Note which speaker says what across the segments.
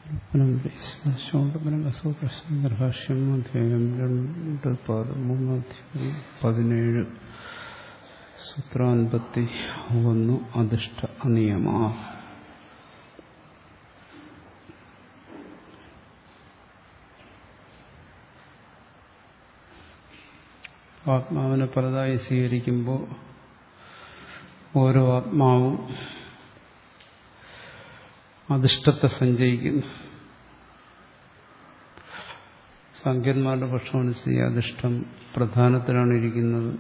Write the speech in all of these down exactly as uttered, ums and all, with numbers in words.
Speaker 1: ഭാഷ്യം അധ്യായം രണ്ട് പതിമൂന്നാധ്യായം പതിനേഴ് സൂത്രാൻപത്തി ഒന്ന് അധിഷ്ഠ അനിയമ. ആത്മാവിനെ പലതായി സ്വീകരിക്കുമ്പോൾ ഓരോ ആത്മാവും അധിഷ്ഠത്തെ സഞ്ചയിക്കുന്നു. സാഖ്യന്മാരുടെ പക്ഷമനുസരിച്ച് അധിഷ്ഠം പ്രധാനത്തിലാണ് ഇരിക്കുന്നത്.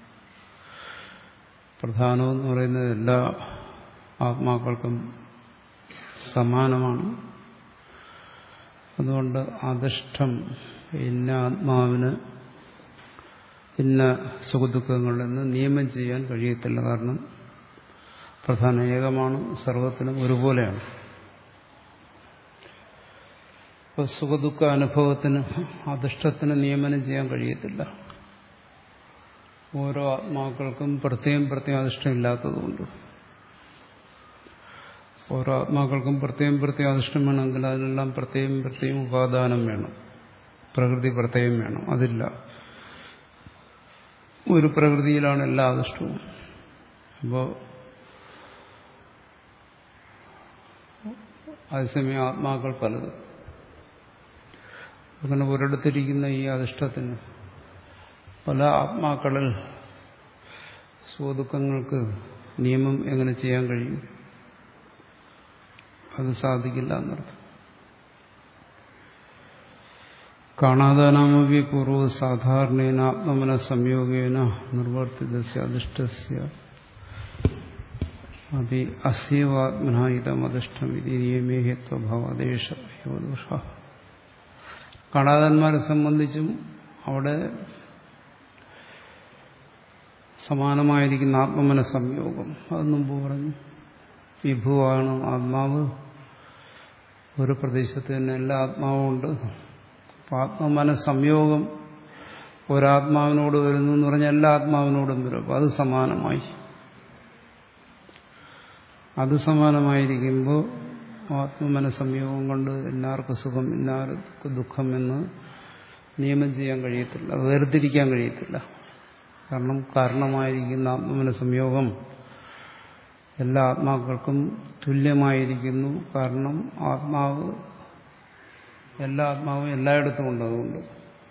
Speaker 1: പ്രധാനമെന്ന് പറയുന്നത് എല്ലാ ആത്മാക്കൾക്കും സമാനമാണ്. അതുകൊണ്ട് അധിഷ്ഠം ഇന്ന ആത്മാവിന് ഇന്ന സുഖദുഃഖങ്ങളിൽ നിന്ന് നിയമം ചെയ്യാൻ കഴിയത്തില്ല. കാരണം പ്രധാന ഏകമാണ്, സർവത്തിനും ഒരുപോലെയാണ്. അപ്പോൾ സുഖദുഃഖ അനുഭവത്തിന് അധിഷ്ഠത്തിന് നിയമനം ചെയ്യാൻ കഴിയത്തില്ല. ഓരോ ആത്മാക്കൾക്കും പ്രത്യേകം പ്രത്യേകം അധിഷ്ഠം ഇല്ലാത്തതുകൊണ്ട് ഓരോ ആത്മാക്കൾക്കും പ്രത്യേകം പ്രത്യേകം അധിഷ്ഠം വേണമെങ്കിൽ അതിനെല്ലാം പ്രത്യേകം പ്രത്യേകം ഉപാദാനം വേണം, പ്രകൃതി പ്രത്യേകം വേണം. അതില്ല. ഒരു പ്രകൃതിയിലാണ് എല്ലാ അധിഷ്ഠവും. അപ്പോൾ അതേസമയം ആത്മാക്കൾ പലത്. അങ്ങനെ ഒരിടത്തിരിക്കുന്ന ഈ അധിഷ്ഠത്തിന് പല ആത്മാക്കളിൽ സ്വദുഃഖങ്ങൾക്ക് നിയമം എങ്ങനെ ചെയ്യാൻ കഴിയും? അത് സാധിക്കില്ല എന്നർത്ഥം. കാണാതാനാമവ്യ പൂർവ്വ സാധാരണേന ആത്മന സംയോഗേന നിർവർത്തിതസ്യ അധിഷ്ഠസ്യ അതി അസ്യവാത്മന ഇതമധിഷ്ഠം ഇതി നിയമേ ഹേത്വഭാവദേശ ദോഷ. കാണാതന്മാരെ സംബന്ധിച്ചും അവിടെ സമാനമായിരിക്കുന്ന ആത്മമന സംയോഗം. അത് മുമ്പ് പറഞ്ഞു. വിഭുവാണ് ആത്മാവ്. ഒരു പ്രദേശത്ത് തന്നെ എല്ലാ ആത്മാവും ഉണ്ട്. അപ്പം ആത്മമന സംയോഗം ഒരാത്മാവിനോട് വരുന്നു എന്ന് പറഞ്ഞാൽ എല്ലാ ആത്മാവിനോടും വരും. അപ്പം അത് സമാനമായി. അത് സമാനമായിരിക്കുമ്പോൾ ആത്മമന സംയോഗം കൊണ്ട് എല്ലാവർക്കും സുഖം, എല്ലാവർക്കും ദുഃഖം എന്ന് നിയമം ചെയ്യാൻ കഴിയത്തില്ല, വേർതിരിക്കാൻ കഴിയത്തില്ല. കാരണം കാരണമായിരിക്കുന്ന ആത്മമന സംയോഗം എല്ലാ ആത്മാക്കൾക്കും തുല്യമായിരിക്കുന്നു. കാരണം ആത്മാവ് എല്ലാ ആത്മാവും എല്ലായിടത്തും ഉണ്ട്. അതുകൊണ്ട്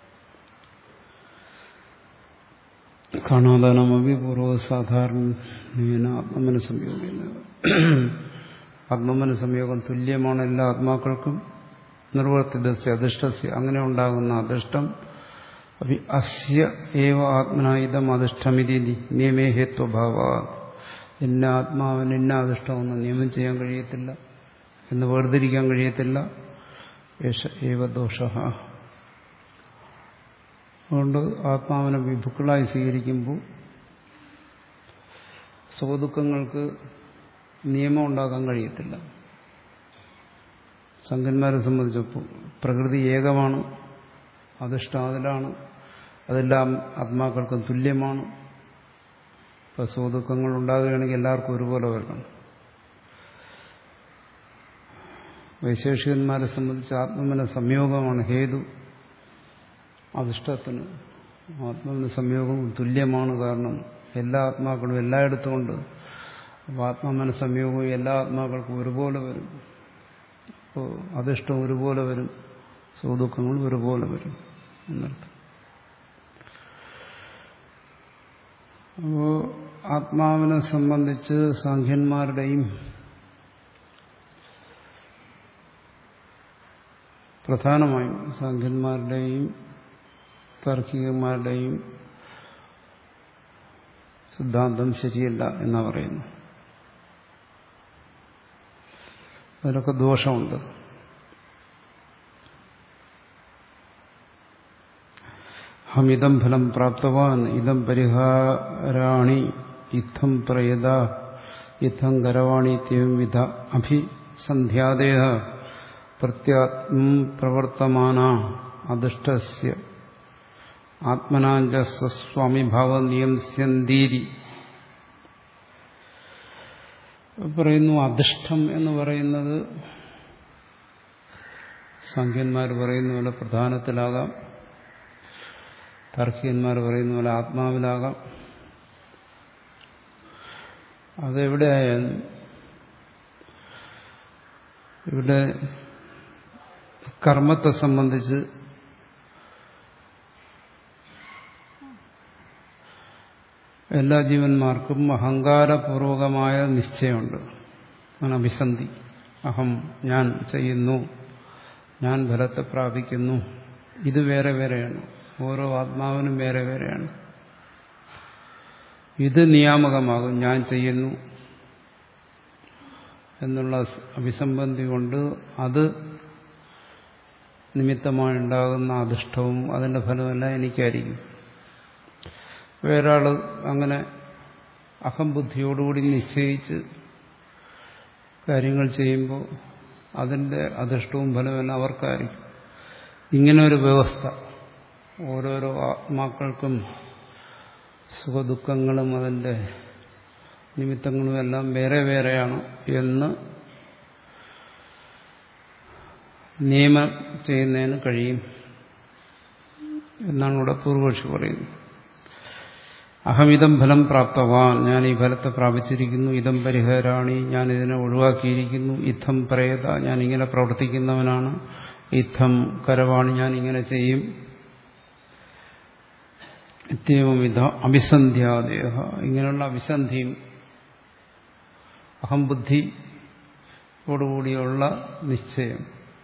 Speaker 1: കാണാതാനമവി പൂർവ്വ സാധാരണ ആത്മമന സംയോഗം ആത്മമന സംയോഗം തുല്യമാണ് എല്ലാ ആത്മാക്കൾക്കും. നിർവർത്തിതസ്യ അധിഷ്ഠസ്യ അങ്ങനെ ഉണ്ടാകുന്ന അധിഷ്ഠം അസ്യ ഏവ ആത്മനായുധം അധിഷ്ഠമിതി നിയമേ ഹേത്വഭാവ. ഇന്ന ആത്മാവിന് ഇന്ന അധിഷ്ഠമൊന്നും നിയമം ചെയ്യാൻ കഴിയത്തില്ല, എന്ന് വേർതിരിക്കാൻ കഴിയത്തില്ല. യേശ ഏവ ദോഷ. അതുകൊണ്ട് ആത്മാവിനെ വിഭുക്കളായി സ്വീകരിക്കുമ്പോൾ സുഖദുഃഖങ്ങൾക്ക് നിയമം ഉണ്ടാക്കാൻ കഴിയത്തില്ല. സംഘന്മാരെ സംബന്ധിച്ചപ്പോൾ പ്രകൃതി ഏകമാണ്, അധിഷ്ഠം അതിലാണ്, അതെല്ലാം ആത്മാക്കൾക്കും തുല്യമാണ്. ഇപ്പോൾ സുഖദുഃഖങ്ങൾ ഉണ്ടാകുകയാണെങ്കിൽ എല്ലാവർക്കും ഒരുപോലെ വരണം. വൈശേഷികന്മാരെ സംബന്ധിച്ച് ആത്മമന സംയോഗമാണ് ഹേതു. അധിഷ്ഠത്തിന് ആത്മമന സംയോഗം തുല്യമാണ്. കാരണം എല്ലാ ആത്മാക്കളും എല്ലായിടത്തും ഉണ്ട്. അപ്പോൾ ആത്മമന സംയോഗവും എല്ലാ ആത്മാക്കൾക്കും ഒരുപോലെ വരും. അപ്പോൾ അധിഷ്ഠം ഒരുപോലെ വരും, സുഖദുഃഖങ്ങളും ഒരുപോലെ വരും എന്നർത്ഥം. അപ്പോൾ ആത്മാവിനെ സംബന്ധിച്ച് സാഖ്യന്മാരുടെയും പ്രധാനമായും സാഖ്യന്മാരുടെയും താർക്കികന്മാരുടെയും സിദ്ധാന്തം ശരിയല്ല എന്നാ പറയുന്നു. അതിലൊക്കെ ദോഷമുണ്ട്. ഹമിതം ഫലം പ്രാപ്തവാൻ ഇതം പരിഹാരാണി ഇത്തം പ്രയത ഇത്തം കരവാണി ഇത്യം വിധ അഭിസന്ധ്യാദേഹ പ്രത്യാത്മം പ്രവർത്തമാന അധിഷ്ഠസ്യ ആത്മനാഞ്ച സ്വസ്വാമിഭാവം നിയംസ്യന്തീരി. പറയുന്നു അധിഷ്ഠം എന്ന് പറയുന്നത് സാഖ്യന്മാർ പറയുന്ന പോലെ പ്രധാനത്തിലാകാം, താർക്കികന്മാർ പറയുന്ന പോലെ ആത്മാവിലാകാം. അതെവിടെയായാലും ഇവിടെ കർമ്മത്തെ സംബന്ധിച്ച് എല്ലാ ജീവന്മാർക്കും അഹങ്കാരപൂർവകമായ നിശ്ചയമുണ്ട്. ആണ് അഭിസന്ധി. അഹം, ഞാൻ ചെയ്യുന്നു, ഞാൻ ഫലത്തെ പ്രാപിക്കുന്നു. ഇത് വേറെ വേറെയാണ്. ഓരോ ആത്മാവിനും വേറെ വേറെയാണ്. ഇത് നിയാമകമാകും. ഞാൻ ചെയ്യുന്നു എന്നുള്ള അഭിസംബന്ധി കൊണ്ട് അത് നിമിത്തമായുണ്ടാകുന്ന അധിഷ്ഠവും അതിന്റെ ഫലമെല്ലാം എനിക്കായിരിക്കും. വേറൊരാൾ അങ്ങനെ അഹംബുദ്ധിയോടുകൂടി നിശ്ചയിച്ച് കാര്യങ്ങൾ ചെയ്യുമ്പോൾ അതിന്റെ അധിഷ്ഠവും ഫലമെല്ലാം അവർക്കായിരിക്കും. ഇങ്ങനെ ഒരു വ്യവസ്ഥ ഓരോരോ ആത്മാക്കൾക്കും സുഖദുഃഖങ്ങളും അതിന്റെ നിമിത്തങ്ങളും എല്ലാം വേറെ വേറെയാണ് എന്ന് നിയമം ചെയ്യുന്നതിന് കഴിയും എന്നാണ് ഇവിടെ പൂർവപക്ഷി പറയുന്നത്. അഹമിതം ഫലം പ്രാപ്തവാൻ, ഞാൻ ഈ ഫലത്തെ പ്രാപിച്ചിരിക്കുന്നു. ഇതം പരിഹാരാണി, ഞാൻ ഇതിനെ ഒഴിവാക്കിയിരിക്കുന്നു. ഇത്തം പ്രേത, ഞാൻ ഇങ്ങനെ പ്രവർത്തിക്കുന്നവനാണ്. ഇത്തം കരവാണി, ഞാൻ ഇങ്ങനെ ചെയ്യും. ഇത്യവമിത അഭിസന്ധ്യാദേഹ, ഇങ്ങനെയുള്ള അഭിസന്ധിയും അഹംബുദ്ധിയോടുകൂടിയുള്ള നിശ്ചയം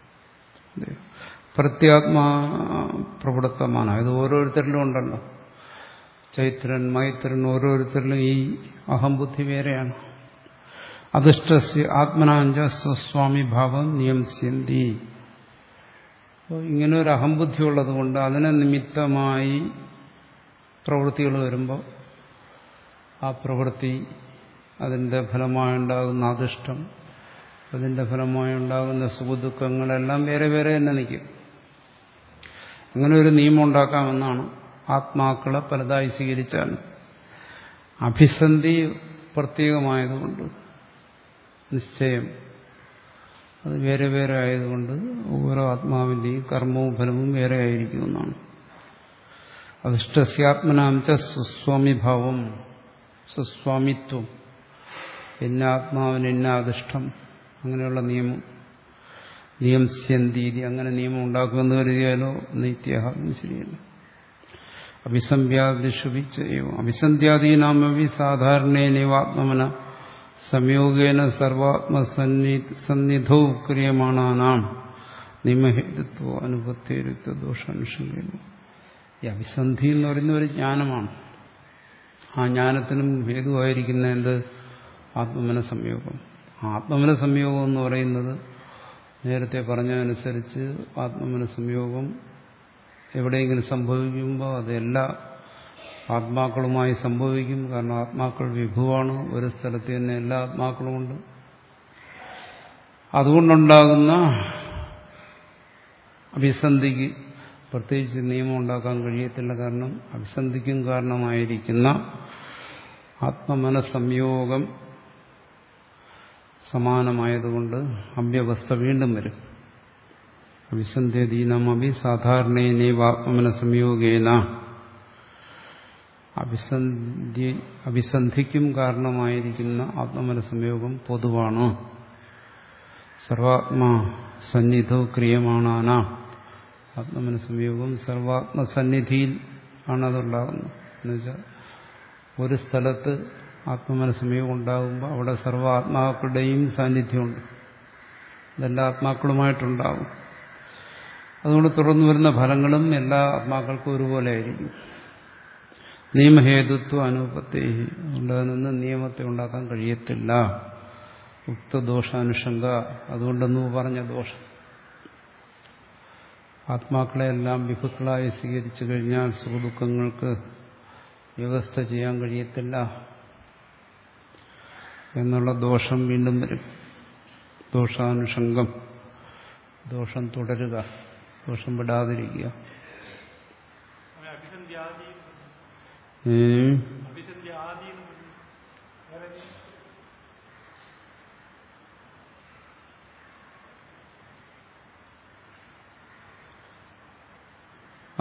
Speaker 1: പ്രത്യാത്മാ പ്രവൃത്തമാണ്. ഇത് ഓരോരുത്തരിലും ഉണ്ടല്ലോ. ചൈത്രൻ, മൈത്രൻ, ഓരോരുത്തരിലും ഈ അഹംബുദ്ധി വേറെയാണ്. അധിഷ്ഠസ്യ ആത്മനാഞ്ച സ്വസ്വാമി ഭാവം നിയംസ്യന്തി. ഇങ്ങനെ ഒരു അഹംബുദ്ധി ഉള്ളത് കൊണ്ട് അതിനെ നിമിത്തമായി പ്രവൃത്തികൾ വരുമ്പോൾ ആ പ്രവൃത്തി, അതിന്റെ ഫലമായുണ്ടാകുന്ന അധിഷ്ഠം, അതിന്റെ ഫലമായുണ്ടാകുന്ന സുഖദുഃഖങ്ങളെല്ലാം വേറെ വേറെ തന്നെ നിൽക്കും. അങ്ങനെ ഒരു നിയമം ഉണ്ടാക്കാമെന്നാണ്. ആത്മാക്കളെ പലതായി സ്വീകരിച്ചാൽ അഭിസന്ധി പ്രത്യേകമായതുകൊണ്ട്, നിശ്ചയം അത് വേറെ വേറെ ആയതുകൊണ്ട് ഓരോ ആത്മാവിന്റെയും കർമ്മവും ഫലവും വേറെ ആയിരിക്കുമെന്നാണ്. അധിഷ്ഠസ്യാത്മനാംച സുസ്വാമിഭാവം, സുസ്വാമിത്വം, ഇന്ന ആത്മാവിന് ഇന്ന അധിഷ്ഠം, അങ്ങനെയുള്ള നിയമം. നിയംസ്യന്തീതി, അങ്ങനെ നിയമം ഉണ്ടാക്കുമെന്ന് കരുതിയാലോ നിത്യ ശരിയല്ല. അഭിസന്ധ്യാദിഷുഭിച്ചയോ അഭിസന്ധ്യാദീനാമവി സാധാരണേനൈവാത്മന സംയോഗേന സർവാത്മസന്നിധോ ക്രിയമാണാനാം നിയമഹേതുത്വ അനുപത്തേരുത്വ ദോഷാനുഷംഗേന. ഈ അഭിസന്ധി എന്ന് പറയുന്ന ഒരു ജ്ഞാനമാണ്. ആ ജ്ഞാനത്തിനും ഹേതുവായിരിക്കുന്ന എന്ത്? ആത്മമന സംയോഗം. ആത്മമന സംയോഗം എന്ന് പറയുന്നത് നേരത്തെ പറഞ്ഞതനുസരിച്ച് ആത്മമന സംയോഗം എവിടെയെങ്കിലും സംഭവിക്കുമ്പോൾ അത് എല്ലാ ആത്മാക്കളുമായി സംഭവിക്കും. കാരണം ആത്മാക്കൾ വിഭുവാണ്. ഒരു സ്ഥലത്ത് തന്നെ എല്ലാ ആത്മാക്കളുമുണ്ട്. അതുകൊണ്ടുണ്ടാകുന്ന അഭിസന്ധിക്ക് പ്രത്യേകിച്ച് നിയമം ഉണ്ടാക്കാൻ കഴിയത്തില്ല. കാരണം അഭിസന്ധിക്കും കാരണമായിരിക്കുന്ന ആത്മമനസംയോഗം സമാനമായതുകൊണ്ട് അവ്യവസ്ഥ വീണ്ടും വരും. അഭിസന്ധ്യദീനമപി സാധാരണേനൈവാത്മന സംയോഗേന, അഭിസന്ധി അഭിസന്ധിക്കും കാരണമായിരിക്കുന്ന ആത്മമന സംയോഗം പൊതുവാണ്. സർവാത്മാ സന്നിധോ ക്രിയമാണാന, ആത്മമന സംയോഗം സർവാത്മസന്നിധിയിൽ ആണ് അതുണ്ടാകുന്നത്. എന്നുവെച്ചാൽ ഒരു സ്ഥലത്ത് ആത്മമന സംയോഗം ഉണ്ടാകുമ്പോൾ അവിടെ സർവ്വ ആത്മാക്കളുടെയും സാന്നിധ്യമുണ്ട്. ഇതെല്ലാ ആത്മാക്കളുമായിട്ടുണ്ടാകും. അതുകൊണ്ട് തുടർന്നു വരുന്ന ഫലങ്ങളും എല്ലാ ആത്മാക്കൾക്കും ഒരുപോലെ ആയിരിക്കും. നിയമഹേതുത്വ അനുപത്തി, അതുകൊണ്ട് അതിനൊന്നും നിയമത്തെ ഉണ്ടാക്കാൻ കഴിയത്തില്ല. ഉക്തദോഷാനുഷംഗ, അതുകൊണ്ടെന്നു പറഞ്ഞ ദോഷം. ആത്മാക്കളെല്ലാം വിഭുക്കളായി സ്വീകരിച്ചു കഴിഞ്ഞാൽ സുഖദുഃഖങ്ങൾക്ക് വ്യവസ്ഥ ചെയ്യാൻ കഴിയത്തില്ല എന്നുള്ള ദോഷം വീണ്ടും വരും. ദോഷാനുഷംഗം, ദോഷം തുടരുക, ദോഷം വിടാതിരിക്കുക.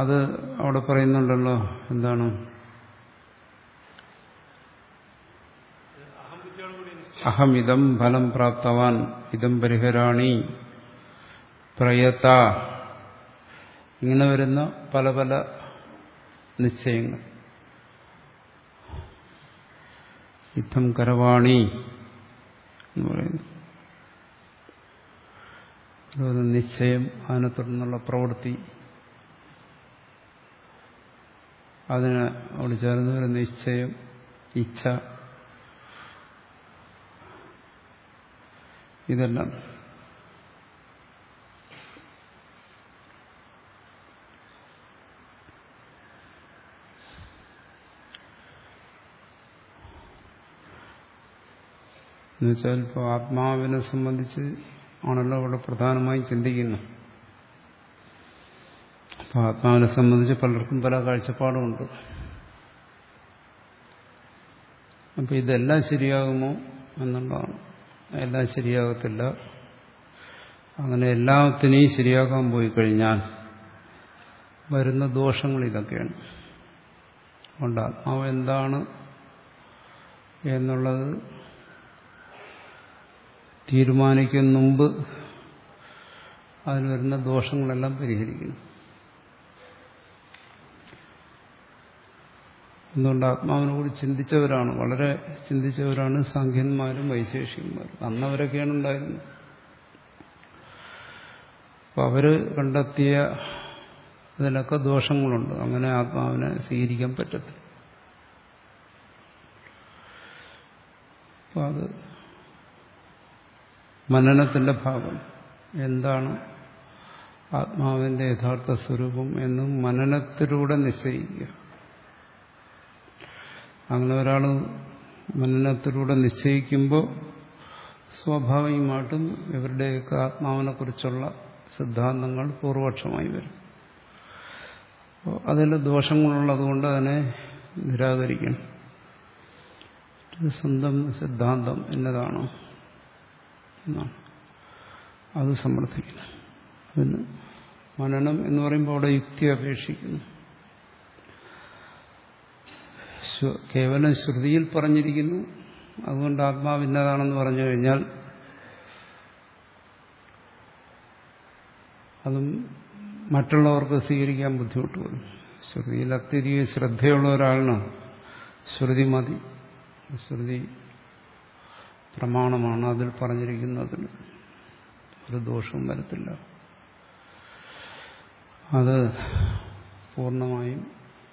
Speaker 1: അത് അവിടെ പറയുന്നുണ്ടല്ലോ, എന്താണ്? അഹമിതം ഫലം പ്രാപ്തവാൻ ഇതം പരിഹരാണി പ്രയത. ഇങ്ങനെ വരുന്ന പല പല നിശ്ചയങ്ങൾ. ഇത്തം കരവാണി എന്ന് പറയുന്നു ഒരു നിശ്ചയം, അതിനെ തുടർന്നുള്ള പ്രവൃത്തി, അതിന് അവിടെ ചേർന്ന് ഒരു നിശ്ചയം, ഇച്ഛ, ഇതെല്ലാം എന്നുവെച്ചാൽ ഇപ്പോൾ ആത്മാവിനെ സംബന്ധിച്ച് ആണല്ലോ അവിടെ പ്രധാനമായും ചിന്തിക്കുന്നു. അപ്പോൾ ആത്മാവിനെ സംബന്ധിച്ച് പലർക്കും പല കാഴ്ചപ്പാടുമുണ്ട്. അപ്പോൾ ഇതെല്ലാം ശരിയാകുമോ എന്നുള്ളതാണ്. എല്ലാം ശരിയാകത്തില്ല. അങ്ങനെ എല്ലാത്തിനെയും ശരിയാക്കാൻ പോയി കഴിഞ്ഞാൽ വരുന്ന ദോഷങ്ങൾ ഇതൊക്കെയാണ്. അതുകൊണ്ട് ആത്മാവ് എന്താണ് എന്നുള്ളത് തീരുമാനിക്കുന്ന മുമ്പ് അതിന് വരുന്ന ദോഷങ്ങളെല്ലാം പരിഹരിക്കണം. എന്തുകൊണ്ട് ആത്മാവിനെ കൂടി ചിന്തിച്ചവരാണ്, വളരെ ചിന്തിച്ചവരാണ് സാഖ്യന്മാരും വൈശേഷികന്മാരും. അന്നവരൊക്കെയാണ് ഉണ്ടായിരുന്നത്. അപ്പം അവര് കണ്ടെത്തിയ ഇതിലൊക്കെ ദോഷങ്ങളുണ്ട്. അങ്ങനെ ആത്മാവിനെ സ്വീകരിക്കാൻ പറ്റത്തില്ല. അപ്പം അത് മനനത്തിന്റെ ഭാഗം. എന്താണ് ആത്മാവിന്റെ യഥാർത്ഥ സ്വരൂപം എന്നും മനനത്തിലൂടെ നിശ്ചയിക്കുക. അങ്ങനെ ഒരാൾ മനനത്തിലൂടെ നിശ്ചയിക്കുമ്പോൾ സ്വാഭാവികമായിട്ടും ഇവരുടെയൊക്കെ ആത്മാവിനെ കുറിച്ചുള്ള സിദ്ധാന്തങ്ങൾ പൂർവപക്ഷമായി വരും. അപ്പോൾ അതിൽ ദോഷങ്ങളുള്ളതുകൊണ്ട് അതിനെ നിരാകരിക്കണം. സ്വന്തം സിദ്ധാന്തം എന്നതാണ് എന്നാണ് അത് സമർത്ഥിക്കണം. അതിന് മനനം എന്ന് പറയുമ്പോൾ അവിടെ യുക്തി അപേക്ഷിക്കുന്നു. കേവലം ശ്രുതിയിൽ പറഞ്ഞിരിക്കുന്നു, അതുകൊണ്ട് ആത്മാവ് ഇന്നതാണെന്ന് പറഞ്ഞു കഴിഞ്ഞാൽ അതും മറ്റുള്ളവർക്ക് സ്വീകരിക്കാൻ ബുദ്ധിമുട്ട് വരും. ശ്രുതിയിൽ അത്യധികം ശ്രദ്ധയുള്ള ഒരാളിന് ശ്രുതി മതി, ശ്രുതി പ്രമാണമാണ്, അതിൽ പറഞ്ഞിരിക്കുന്നതിൽ ഒരു ദോഷവും വരത്തില്ല. അത് പൂർണ്ണമായും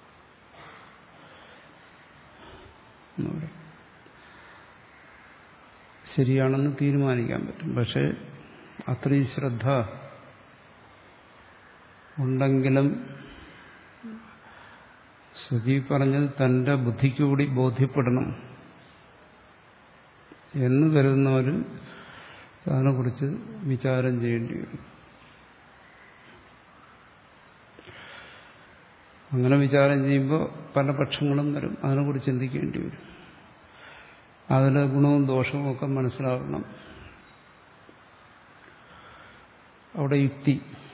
Speaker 1: ശരിയാണെന്ന് തീരുമാനിക്കാൻ പറ്റും. പക്ഷെ അത്രയും ശ്രദ്ധ ഉണ്ടെങ്കിലും ശ്രുതി പറഞ്ഞത് തന്റെ ബുദ്ധിക്കുകൂടി ബോധ്യപ്പെടണം എന്ന് കരുതുന്നവർ അതിനെക്കുറിച്ച് വിചാരം ചെയ്യേണ്ടി വരും. അങ്ങനെ വിചാരം ചെയ്യുമ്പോൾ പല പക്ഷങ്ങളും വരും, അതിനെക്കുറിച്ച് ചിന്തിക്കേണ്ടി വരും. അതിലെ ഗുണവും ദോഷവും ഒക്കെ മനസ്സിലാക്കണം. അവിടെ യുക്തി,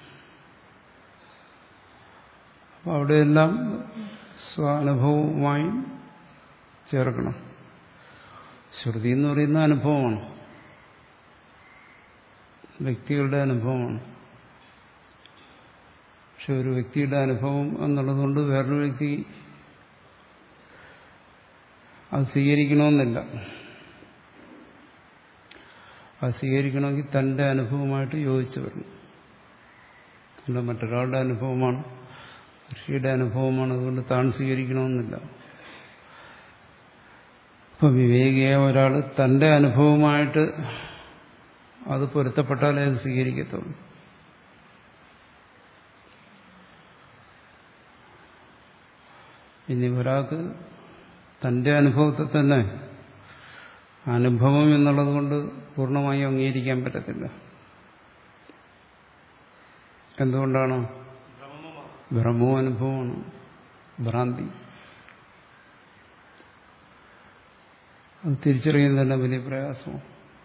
Speaker 1: അപ്പം അവിടെയെല്ലാം സ്വാനുഭവവുമായി ചേർക്കണം. ശ്രുതി എന്ന് പറയുന്ന അനുഭവമാണ്, വ്യക്തികളുടെ അനുഭവമാണ്. പക്ഷെ ഒരു വ്യക്തിയുടെ അനുഭവം എന്നുള്ളതുകൊണ്ട് വേറൊരു വ്യക്തി അത് സ്വീകരിക്കണമെന്നില്ല. അത് സ്വീകരിക്കണമെങ്കിൽ തന്റെ അനുഭവമായിട്ട് യോജിച്ചു വരണം. അല്ല മറ്റൊരാളുടെ അനുഭവമാണ്, ഋഷിയുടെ അനുഭവമാണ്, അതുകൊണ്ട് താൻ സ്വീകരിക്കണമെന്നില്ല. ഇപ്പൊ വിവേകിയായ ഒരാൾ തന്റെ അനുഭവമായിട്ട് അത് പൊരുത്തപ്പെട്ടാലേ അത് സ്വീകരിക്കത്തുള്ളൂ. ഇനി ഒരാൾക്ക് തന്റെ അനുഭവത്തെ തന്നെ അനുഭവം എന്നുള്ളത് കൊണ്ട് പൂർണ്ണമായി അംഗീകരിക്കാൻ പറ്റത്തില്ല. എന്തുകൊണ്ടാണ്? ഭ്രമവും അനുഭവമാണ്, ഭ്രാന്തി. അത് തിരിച്ചറിയുന്നത് തന്നെ വലിയ പ്രയാസമാണ്.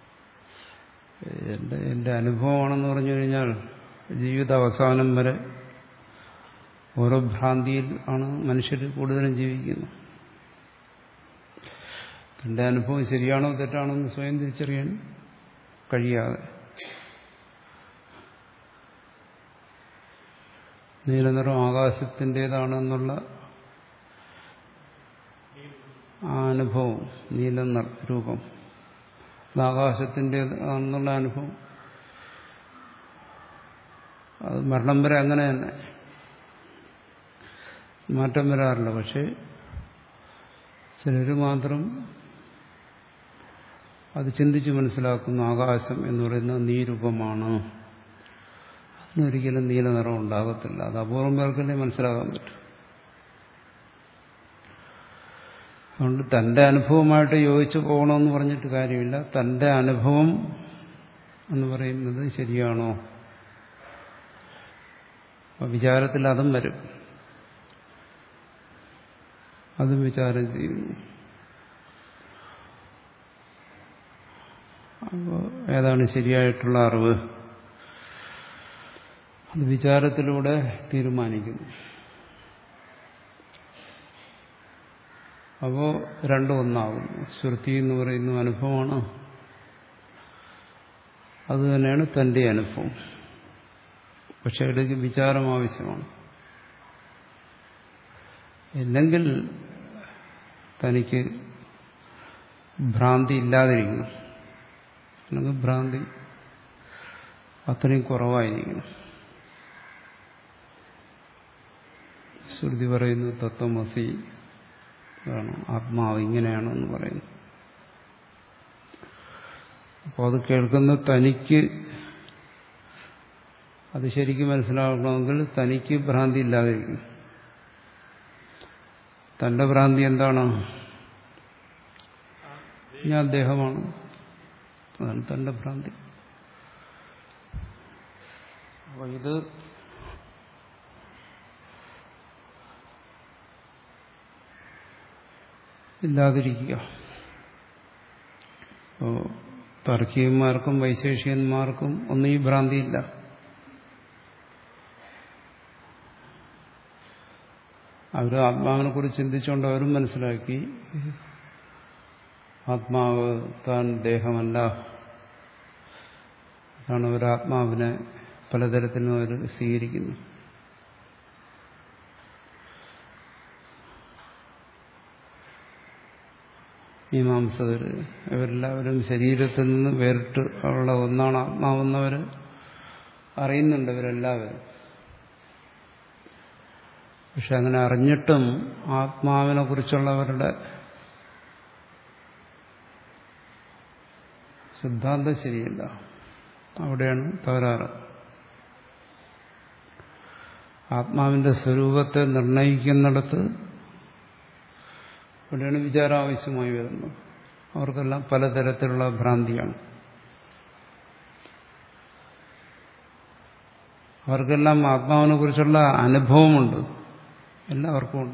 Speaker 1: എൻ്റെ എൻ്റെ അനുഭവമാണെന്ന് പറഞ്ഞു കഴിഞ്ഞാൽ ജീവിത അവസാനം വരെ ഓരോ ഭ്രാന്തിയിൽ ആണ് മനുഷ്യർ കൂടുതലും ജീവിക്കുന്നത്. തന്റെ അനുഭവം ശരിയാണോ തെറ്റാണോ എന്ന് സ്വയം തിരിച്ചറിയാൻ കഴിയാതെ നീലനിറം ആകാശത്തിൻ്റെതാണെന്നുള്ള ആ അനുഭവം, നീല രൂപം അത് ആകാശത്തിൻ്റെതാണെന്നുള്ള അനുഭവം, അത് മരണം വരെ അങ്ങനെ തന്നെ മാറ്റം വരാറില്ല. പക്ഷെ ചിലർ മാത്രം അത് ചിന്തിച്ച് മനസ്സിലാക്കുന്നു. ആകാശം എന്ന് പറയുന്നത് നീരൂപമാണ്, അതിനൊരിക്കലും നീല നിറം ഉണ്ടാകത്തില്ല. അത് അപൂർവം പേർക്കല്ലേ മനസ്സിലാക്കാൻ പറ്റും. അതുകൊണ്ട് തന്റെ അനുഭവമായിട്ട് യോജിച്ചു പോകണമെന്ന് പറഞ്ഞിട്ട് കാര്യമില്ല. തന്റെ അനുഭവം എന്ന് പറയുന്നത് ശരിയാണോ? വിചാരത്തിൽ അതും വരും, അതും വിചാരം ചെയ്യുന്നു. അപ്പോൾ ഏതാണ് ശരിയായിട്ടുള്ള അറിവ്? അത് വിചാരത്തിലൂടെ തീരുമാനിക്കുന്നു. അപ്പോൾ രണ്ടും ഒന്നാകുന്നു. ശ്രുതി എന്ന് പറയുന്ന അനുഭവമാണ്, അത് തന്നെയാണ് തന്റെ അനുഭവം. പക്ഷെ ഇടയ്ക്ക് വിചാരം ആവശ്യമാണ്. ഇല്ലെങ്കിൽ തനിക്ക് ഭ്രാന്തി ഇല്ലാതിരിക്കണം, അല്ലെങ്കിൽ ഭ്രാന്തി അത്രയും കുറവായിരിക്കണം. ശ്രുതി പറയുന്നു തത്വമസി ആണ്, ആത്മാവ് ഇങ്ങനെയാണെന്ന് പറയുന്നു. അപ്പോൾ അത് കേൾക്കുന്ന തനിക്ക് അത് ശരിക്കും മനസ്സിലാക്കണമെങ്കിൽ തനിക്ക് ഭ്രാന്തി ഇല്ലാതിരിക്കണം. തന്റെ ഭ്രാന്തി എന്താണ്? ഞാൻ ദേഹമാണ്, അതാണ് തന്റെ ഭ്രാന്തി. അപ്പോൾ ഇത് ഇല്ലാതിരിക്കുക. അപ്പോൾ തർക്കീയന്മാർക്കും വൈശേഷികന്മാർക്കും ഒന്നും ഈ ഭ്രാന്തിയില്ല. അവർ ആത്മാവിനെ കുറിച്ച് ചിന്തിച്ചുകൊണ്ട് അവരും മനസ്സിലാക്കി ആത്മാവ് താൻ ദേഹമല്ല. അതാണ് അവർ ആത്മാവിനെ പലതരത്തിലും അവർ സ്വീകരിക്കുന്നു. മീമാംസകർ ഇവരെല്ലാവരും ശരീരത്തിൽ നിന്ന് വേറിട്ട് ഉള്ള ഒന്നാണ് ആത്മാവെന്നവർ അറിയുന്നുണ്ട്, ഇവരെല്ലാവരും. പക്ഷെ അങ്ങനെ അറിഞ്ഞിട്ടും ആത്മാവിനെ കുറിച്ചുള്ളവരുടെ സിദ്ധാന്തം ശരിയല്ല. അവിടെയാണ് തകരാറ്. ആത്മാവിന്റെ സ്വരൂപത്തെ നിർണയിക്കുന്നിടത്ത് അവിടെയാണ് വിചാരം ആവശ്യമായി വരുന്നത്. അവർക്കെല്ലാം പലതരത്തിലുള്ള ഭ്രാന്തിയാണ്. അവർക്കെല്ലാം ആത്മാവിനെ കുറിച്ചുള്ള അനുഭവമുണ്ട്, എല്ലാവർക്കും ഉണ്ട്.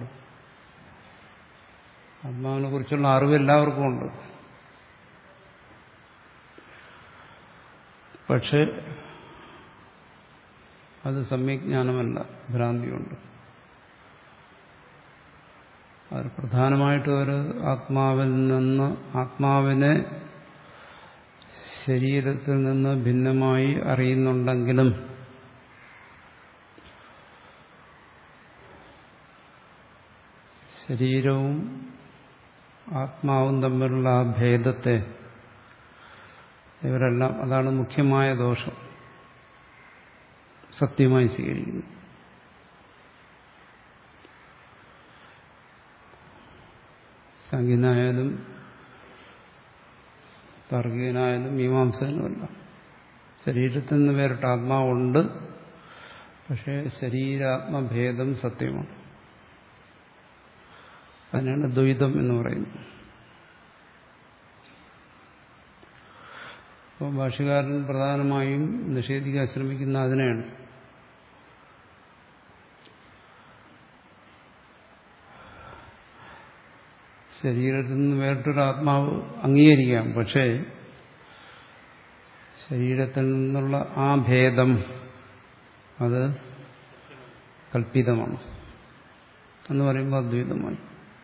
Speaker 1: ആത്മാവിനെ കുറിച്ചുള്ള അറിവ് എല്ലാവർക്കും ഉണ്ട്. പക്ഷെ അത് സമ്യജ്ഞാനമല്ല, ഭ്രാന്തിയുണ്ട്. അത് പ്രധാനമായിട്ടും ഒരു ആത്മാവിൽ നിന്ന് ആത്മാവിനെ ശരീരത്തിൽ നിന്ന് ഭിന്നമായി അറിയുന്നുണ്ടെങ്കിലും ശരീരവും ആത്മാവും തമ്മിലുള്ള ആ ഭേദത്തെ ഇവരെല്ലാം, അതാണ് മുഖ്യമായ ദോഷം, സത്യമായി സ്വീകരിക്കുന്നു. സംഖ്യനായാലും താർക്കികനായാലും മീമാംസകനുമല്ല. ശരീരത്തിൽ നിന്ന് വേറിട്ട ആത്മാവുണ്ട്, പക്ഷേ ശരീരാത്മഭേദം സത്യമാണ്. അതിനാണ് ദ്വൈതം എന്ന് പറയുന്നത്. അപ്പോൾ ഭാഷ്യകാരൻ പ്രധാനമായും നിഷേധിക്കാൻ ശ്രമിക്കുന്ന അതിനെയാണ്. ശരീരത്തിൽ നിന്ന് വേറിട്ടൊരു ആത്മാവ് അംഗീകരിക്കാം, പക്ഷേ ശരീരത്തിൽ നിന്നുള്ള ആ ഭേദം അത് കൽപ്പിതമാണ് എന്ന് പറയുമ്പോൾ അദ്വൈതമായി.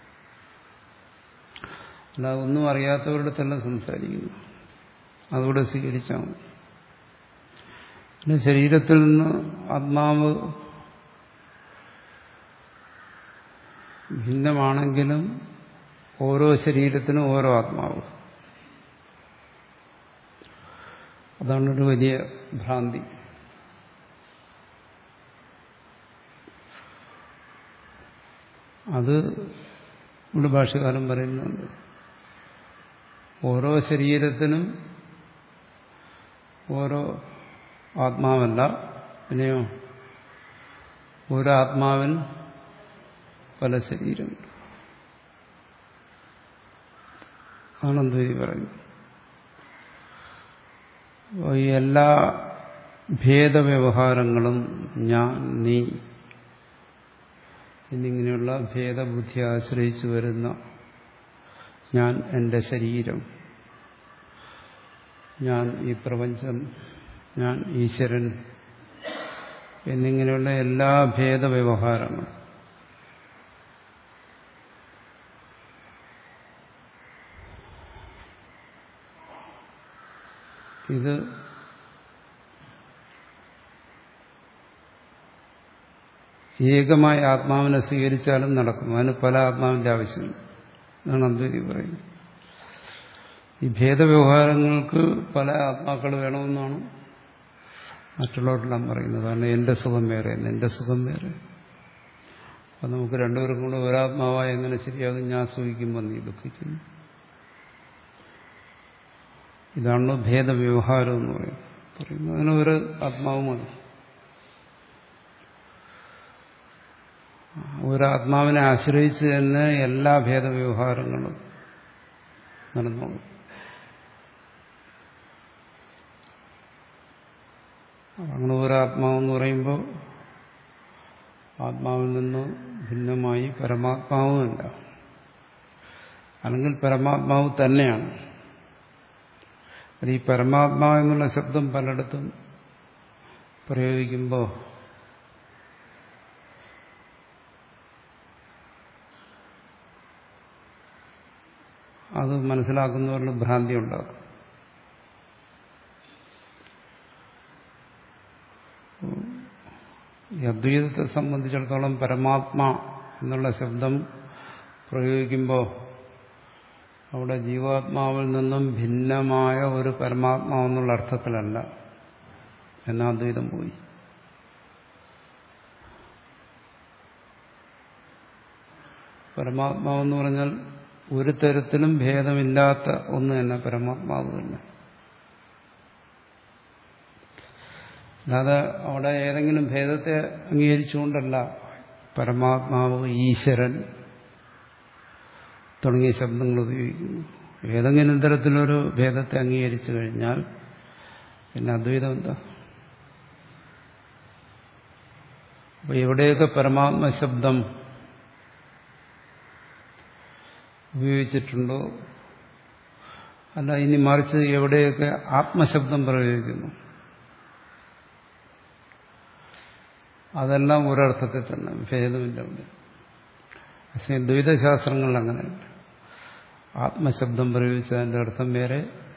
Speaker 1: അല്ലാതെ ഒന്നും അറിയാത്തവരുടെ തന്നെ സംസാരിക്കുന്നു, അതുകൂടെ സ്വീകരിച്ചാൽ മതി. പിന്നെ ശരീരത്തിൽ നിന്ന് ആത്മാവ് ഭിന്നമാണെങ്കിലും ഓരോ ശരീരത്തിനും ഓരോ ആത്മാവ്. അതാണൊരു വലിയ ഭ്രാന്തി. അത് ഇവിടെ ഭാഷ്യകാരൻ പറയുന്നുണ്ട്. ഓരോ ശരീരത്തിനും ഓരോ ആത്മാവല്ല, പിന്നെയോ ഓരോ ആത്മാവിൽ പല ശരീരങ്ങൾ. ആണെന്ന് പറയുന്നു. ഈ എല്ലാ ഭേദവ്യവഹാരങ്ങളും ഞാൻ, നീ എന്നിങ്ങനെയുള്ള ഭേദബുദ്ധി ആശ്രയിച്ചു വരുന്ന ഞാൻ, എൻ്റെ ശരീരം, ഞാൻ ഈ പ്രപഞ്ചം, ഞാൻ ഈശ്വരൻ എന്നിങ്ങനെയുള്ള എല്ലാ ഭേദവ്യവഹാരങ്ങളും ഇത് ഏകമായ ആത്മാവിനെ സ്വീകരിച്ചാലും നടക്കും. അതിന് പല ആത്മാവിന്റെ ആവശ്യമില്ല എന്നാണ് അദ്വൈതി പറയുന്നത്. ഈ ഭേദവ്യവഹാരങ്ങൾക്ക് പല ആത്മാക്കൾ വേണമെന്നാണ് മറ്റുള്ളവരെല്ലാം പറയുന്നത്. കാരണം എന്റെ സുഖം വേറെ, എന്റെ സുഖം വേറെ. അപ്പം നമുക്ക് രണ്ടുപേർക്കും കൂടെ ഒരാത്മാവായി എങ്ങനെ ശരിയാകും? ഞാൻ സുഖിക്കുമ്പോൾ നീ ദുഃഖിക്കുന്നു. ഇതാണല്ലോ ഭേദവ്യവഹാരം എന്ന് പറയുന്നത്. പറയുന്നത് അതിന് ഒരു ആത്മാവ് മതി. ഒരാത്മാവിനെ ആശ്രയിച്ച് തന്നെ എല്ലാ ഭേദവ്യവഹാരങ്ങളും നടന്നോളും. അങ്ങനെ ഒരാത്മാവെന്ന് പറയുമ്പോൾ ആത്മാവിൽ നിന്ന് ഭിന്നമായി പരമാത്മാവുമില്ല, അല്ലെങ്കിൽ പരമാത്മാവ് തന്നെയാണ്. ഈ പരമാത്മാവ് എന്നുള്ള ശബ്ദം പലയിടത്തും പ്രയോഗിക്കുമ്പോൾ അത് മനസ്സിലാക്കുന്നവരിൽ ഭ്രാന്തി ഉണ്ടാക്കും. ഈ അദ്വൈതത്തെ സംബന്ധിച്ചിടത്തോളം പരമാത്മാ എന്നുള്ള ശബ്ദം പ്രയോഗിക്കുമ്പോൾ അവിടെ ജീവാത്മാവിൽ നിന്നും ഭിന്നമായ ഒരു പരമാത്മാവെന്നുള്ള അർത്ഥത്തിലല്ല എന്നാ അദ്വൈതം പോയി. പരമാത്മാവെന്ന് പറഞ്ഞാൽ ഒരു തരത്തിലും ഭേദമില്ലാത്ത ഒന്ന് തന്നെ പരമാത്മാവ് തന്നെ. അല്ലാതെ അവിടെ ഏതെങ്കിലും ഭേദത്തെ അംഗീകരിച്ചുകൊണ്ടല്ല പരമാത്മാവ്, ഈശ്വരൻ തുടങ്ങിയ ശബ്ദങ്ങൾ ഉപയോഗിക്കുന്നു. ഏതെങ്കിലും തരത്തിലൊരു ഭേദത്തെ അംഗീകരിച്ചു കഴിഞ്ഞാൽ പിന്നെ അദ്വൈതം എന്താ? അപ്പൊ എവിടെയൊക്കെ പരമാത്മ ശബ്ദം ഉപയോഗിച്ചിട്ടുണ്ടോ, അല്ല ഇനി മറിച്ച് എവിടെയൊക്കെ ആത്മശബ്ദം പ്രയോഗിക്കുന്നു, അതെല്ലാം ഒരർത്ഥത്തിൽ തന്നെ, ഭേദമില്ല അവിടെ. പക്ഷേ ദ്വൈതശാസ്ത്രങ്ങളിൽ അങ്ങനെയല്ല. ആത്മശബ്ദം പ്രയോഗിച്ചാൽ അതിൻ്റെ അർത്ഥം വേറെ,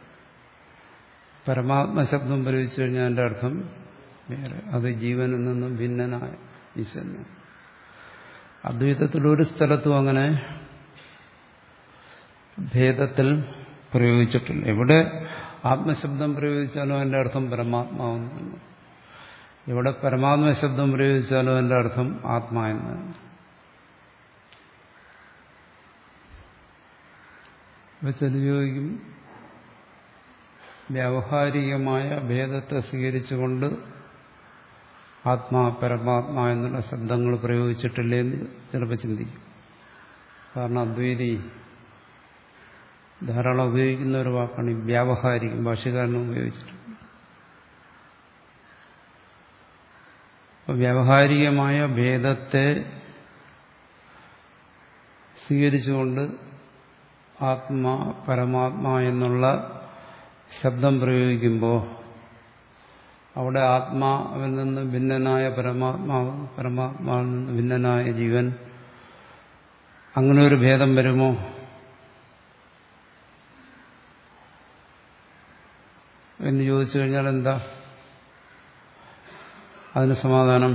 Speaker 1: പരമാത്മശബ്ദം പ്രയോഗിച്ചു കഴിഞ്ഞാൽ അതിൻ്റെ അർത്ഥം വേറെ. അത് ജീവനിൽ നിന്നും ഭിന്നനായ ഈശ്വരനാണ്. അദ്വൈതത്തിൽ ഒരു സ്ഥലത്തും അങ്ങനെ ഭേദത്തിൽ പ്രയോഗിച്ചിട്ടില്ല. എവിടെ ആത്മശബ്ദം പ്രയോഗിച്ചാലും അതിൻ്റെ അർത്ഥം പരമാത്മാവെന്നാണ്, എവിടെ പരമാത്മ ശബ്ദം പ്രയോഗിച്ചാലും അതിൻ്റെ അർത്ഥം ആത്മാ എന്നാണ്. ചില ചോദിക്കും, വ്യാവഹാരികമായ ഭേദത്തെ സ്വീകരിച്ചുകൊണ്ട് ആത്മാ പരമാത്മാ എന്നുള്ള ശബ്ദങ്ങൾ പ്രയോഗിച്ചിട്ടില്ലേ എന്ന് ചിലപ്പോൾ ചിന്തിക്കും. കാരണം അദ്വൈതി ധാരാളം ഉപയോഗിക്കുന്ന ഒരു വാക്കാണ് ഈ വ്യാവഹാരികം. ഭാഷ്യകാരനും ഉപയോഗിച്ചിട്ടുണ്ട്. വ്യാവഹാരികമായ ഭേദത്തെ സ്വീകരിച്ചുകൊണ്ട് ആത്മാ പരമാത്മാ എന്നുള്ള ശബ്ദം പ്രയോഗിക്കുമ്പോൾ അവിടെ ആത്മാവിൽ നിന്ന് ഭിന്നനായ പരമാത്മാവ്, പരമാത്മാവിൽ നിന്ന് ഭിന്നനായ ജീവൻ, അങ്ങനെ ഒരു ഭേദം വരുമോ? എന്ന് ചോദിച്ചു കഴിഞ്ഞാൽ എന്താ അതിന് സമാധാനം?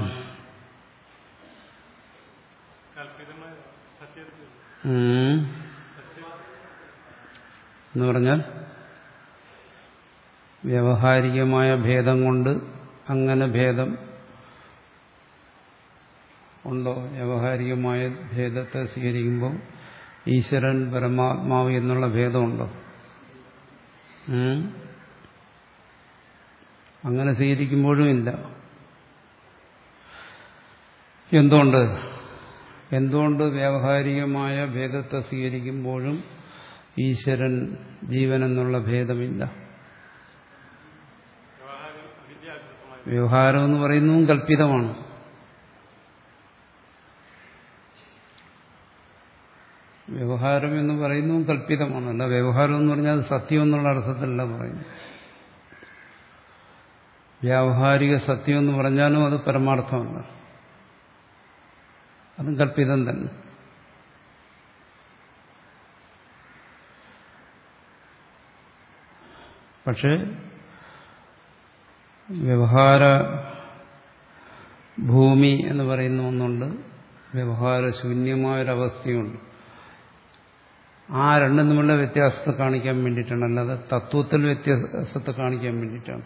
Speaker 1: എന്ന് പറഞ്ഞാൽ വ്യാവഹാരികമായ ഭേദം കൊണ്ട് അങ്ങനെ ഭേദം ഉണ്ടോ? വ്യാവഹാരികമായ ഭേദത്തെ സ്വീകരിക്കുമ്പോൾ ഈശ്വരൻ പരമാത്മാവ് എന്നുള്ള ഭേദമുണ്ടോ? അങ്ങനെ സ്വീകരിക്കുമ്പോഴും ഇല്ല. എന്തുകൊണ്ട്? എന്തുകൊണ്ട് വ്യാവഹാരികമായ ഭേദത്തെ സ്വീകരിക്കുമ്പോഴും ഈശ്വരൻ ജീവൻ എന്നുള്ള ഭേദമില്ല? വ്യവഹാരം എന്ന് പറയുന്നതും കല്പിതമാണ്. വ്യവഹാരം എന്ന് പറയുന്നതും കല്പിതമാണ്. അല്ല, വ്യവഹാരം എന്ന് പറഞ്ഞാൽ അത് സത്യം എന്നുള്ള അർത്ഥത്തിലല്ല പറയുന്നു. വ്യാവഹാരിക സത്യം എന്ന് പറഞ്ഞാലും അത് പരമാർത്ഥമല്ല, അതും കല്പിതം തന്നെ. പക്ഷേ വ്യവഹാര ഭൂമി എന്ന് പറയുന്ന ഒന്നുണ്ട്, വ്യവഹാരശൂന്യമായൊരവസ്ഥയുണ്ട്. ആ രണ്ടും തമ്മിലുള്ള വ്യത്യാസത്തെ കാണിക്കാൻ വേണ്ടിയിട്ടാണ്, അല്ലാതെ തത്വത്തിൽ വ്യത്യാസത്തെ കാണിക്കാൻ വേണ്ടിയിട്ടാണ്.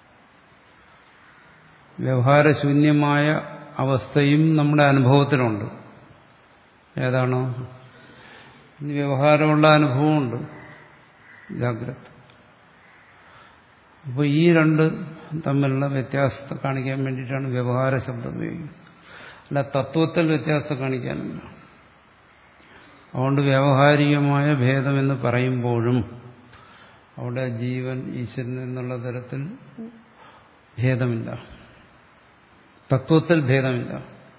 Speaker 1: വ്യവഹാരശൂന്യമായ അവസ്ഥയും നമ്മുടെ അനുഭവത്തിലുണ്ട്. ഏതാണോ? വ്യവഹാരമുള്ള അനുഭവമുണ്ട്, ജാഗ്രത. അപ്പോൾ ഈ രണ്ട് തമ്മിലുള്ള വ്യത്യാസത്തെ കാണിക്കാൻ വേണ്ടിയിട്ടാണ് വ്യവഹാര ശബ്ദം ഉപയോഗിക്കുന്നത്, അല്ല തത്വത്തിൽ വ്യത്യാസത്തെ കാണിക്കാനല്ല. അതുകൊണ്ട് വ്യാവഹാരികമായ ഭേദമെന്ന് പറയുമ്പോഴും അവിടെ ജീവൻ ഈശ്വരൻ എന്നുള്ള തരത്തിൽ ഭേദമില്ല, തത്വത്തിൽ ഭേദമില്ല.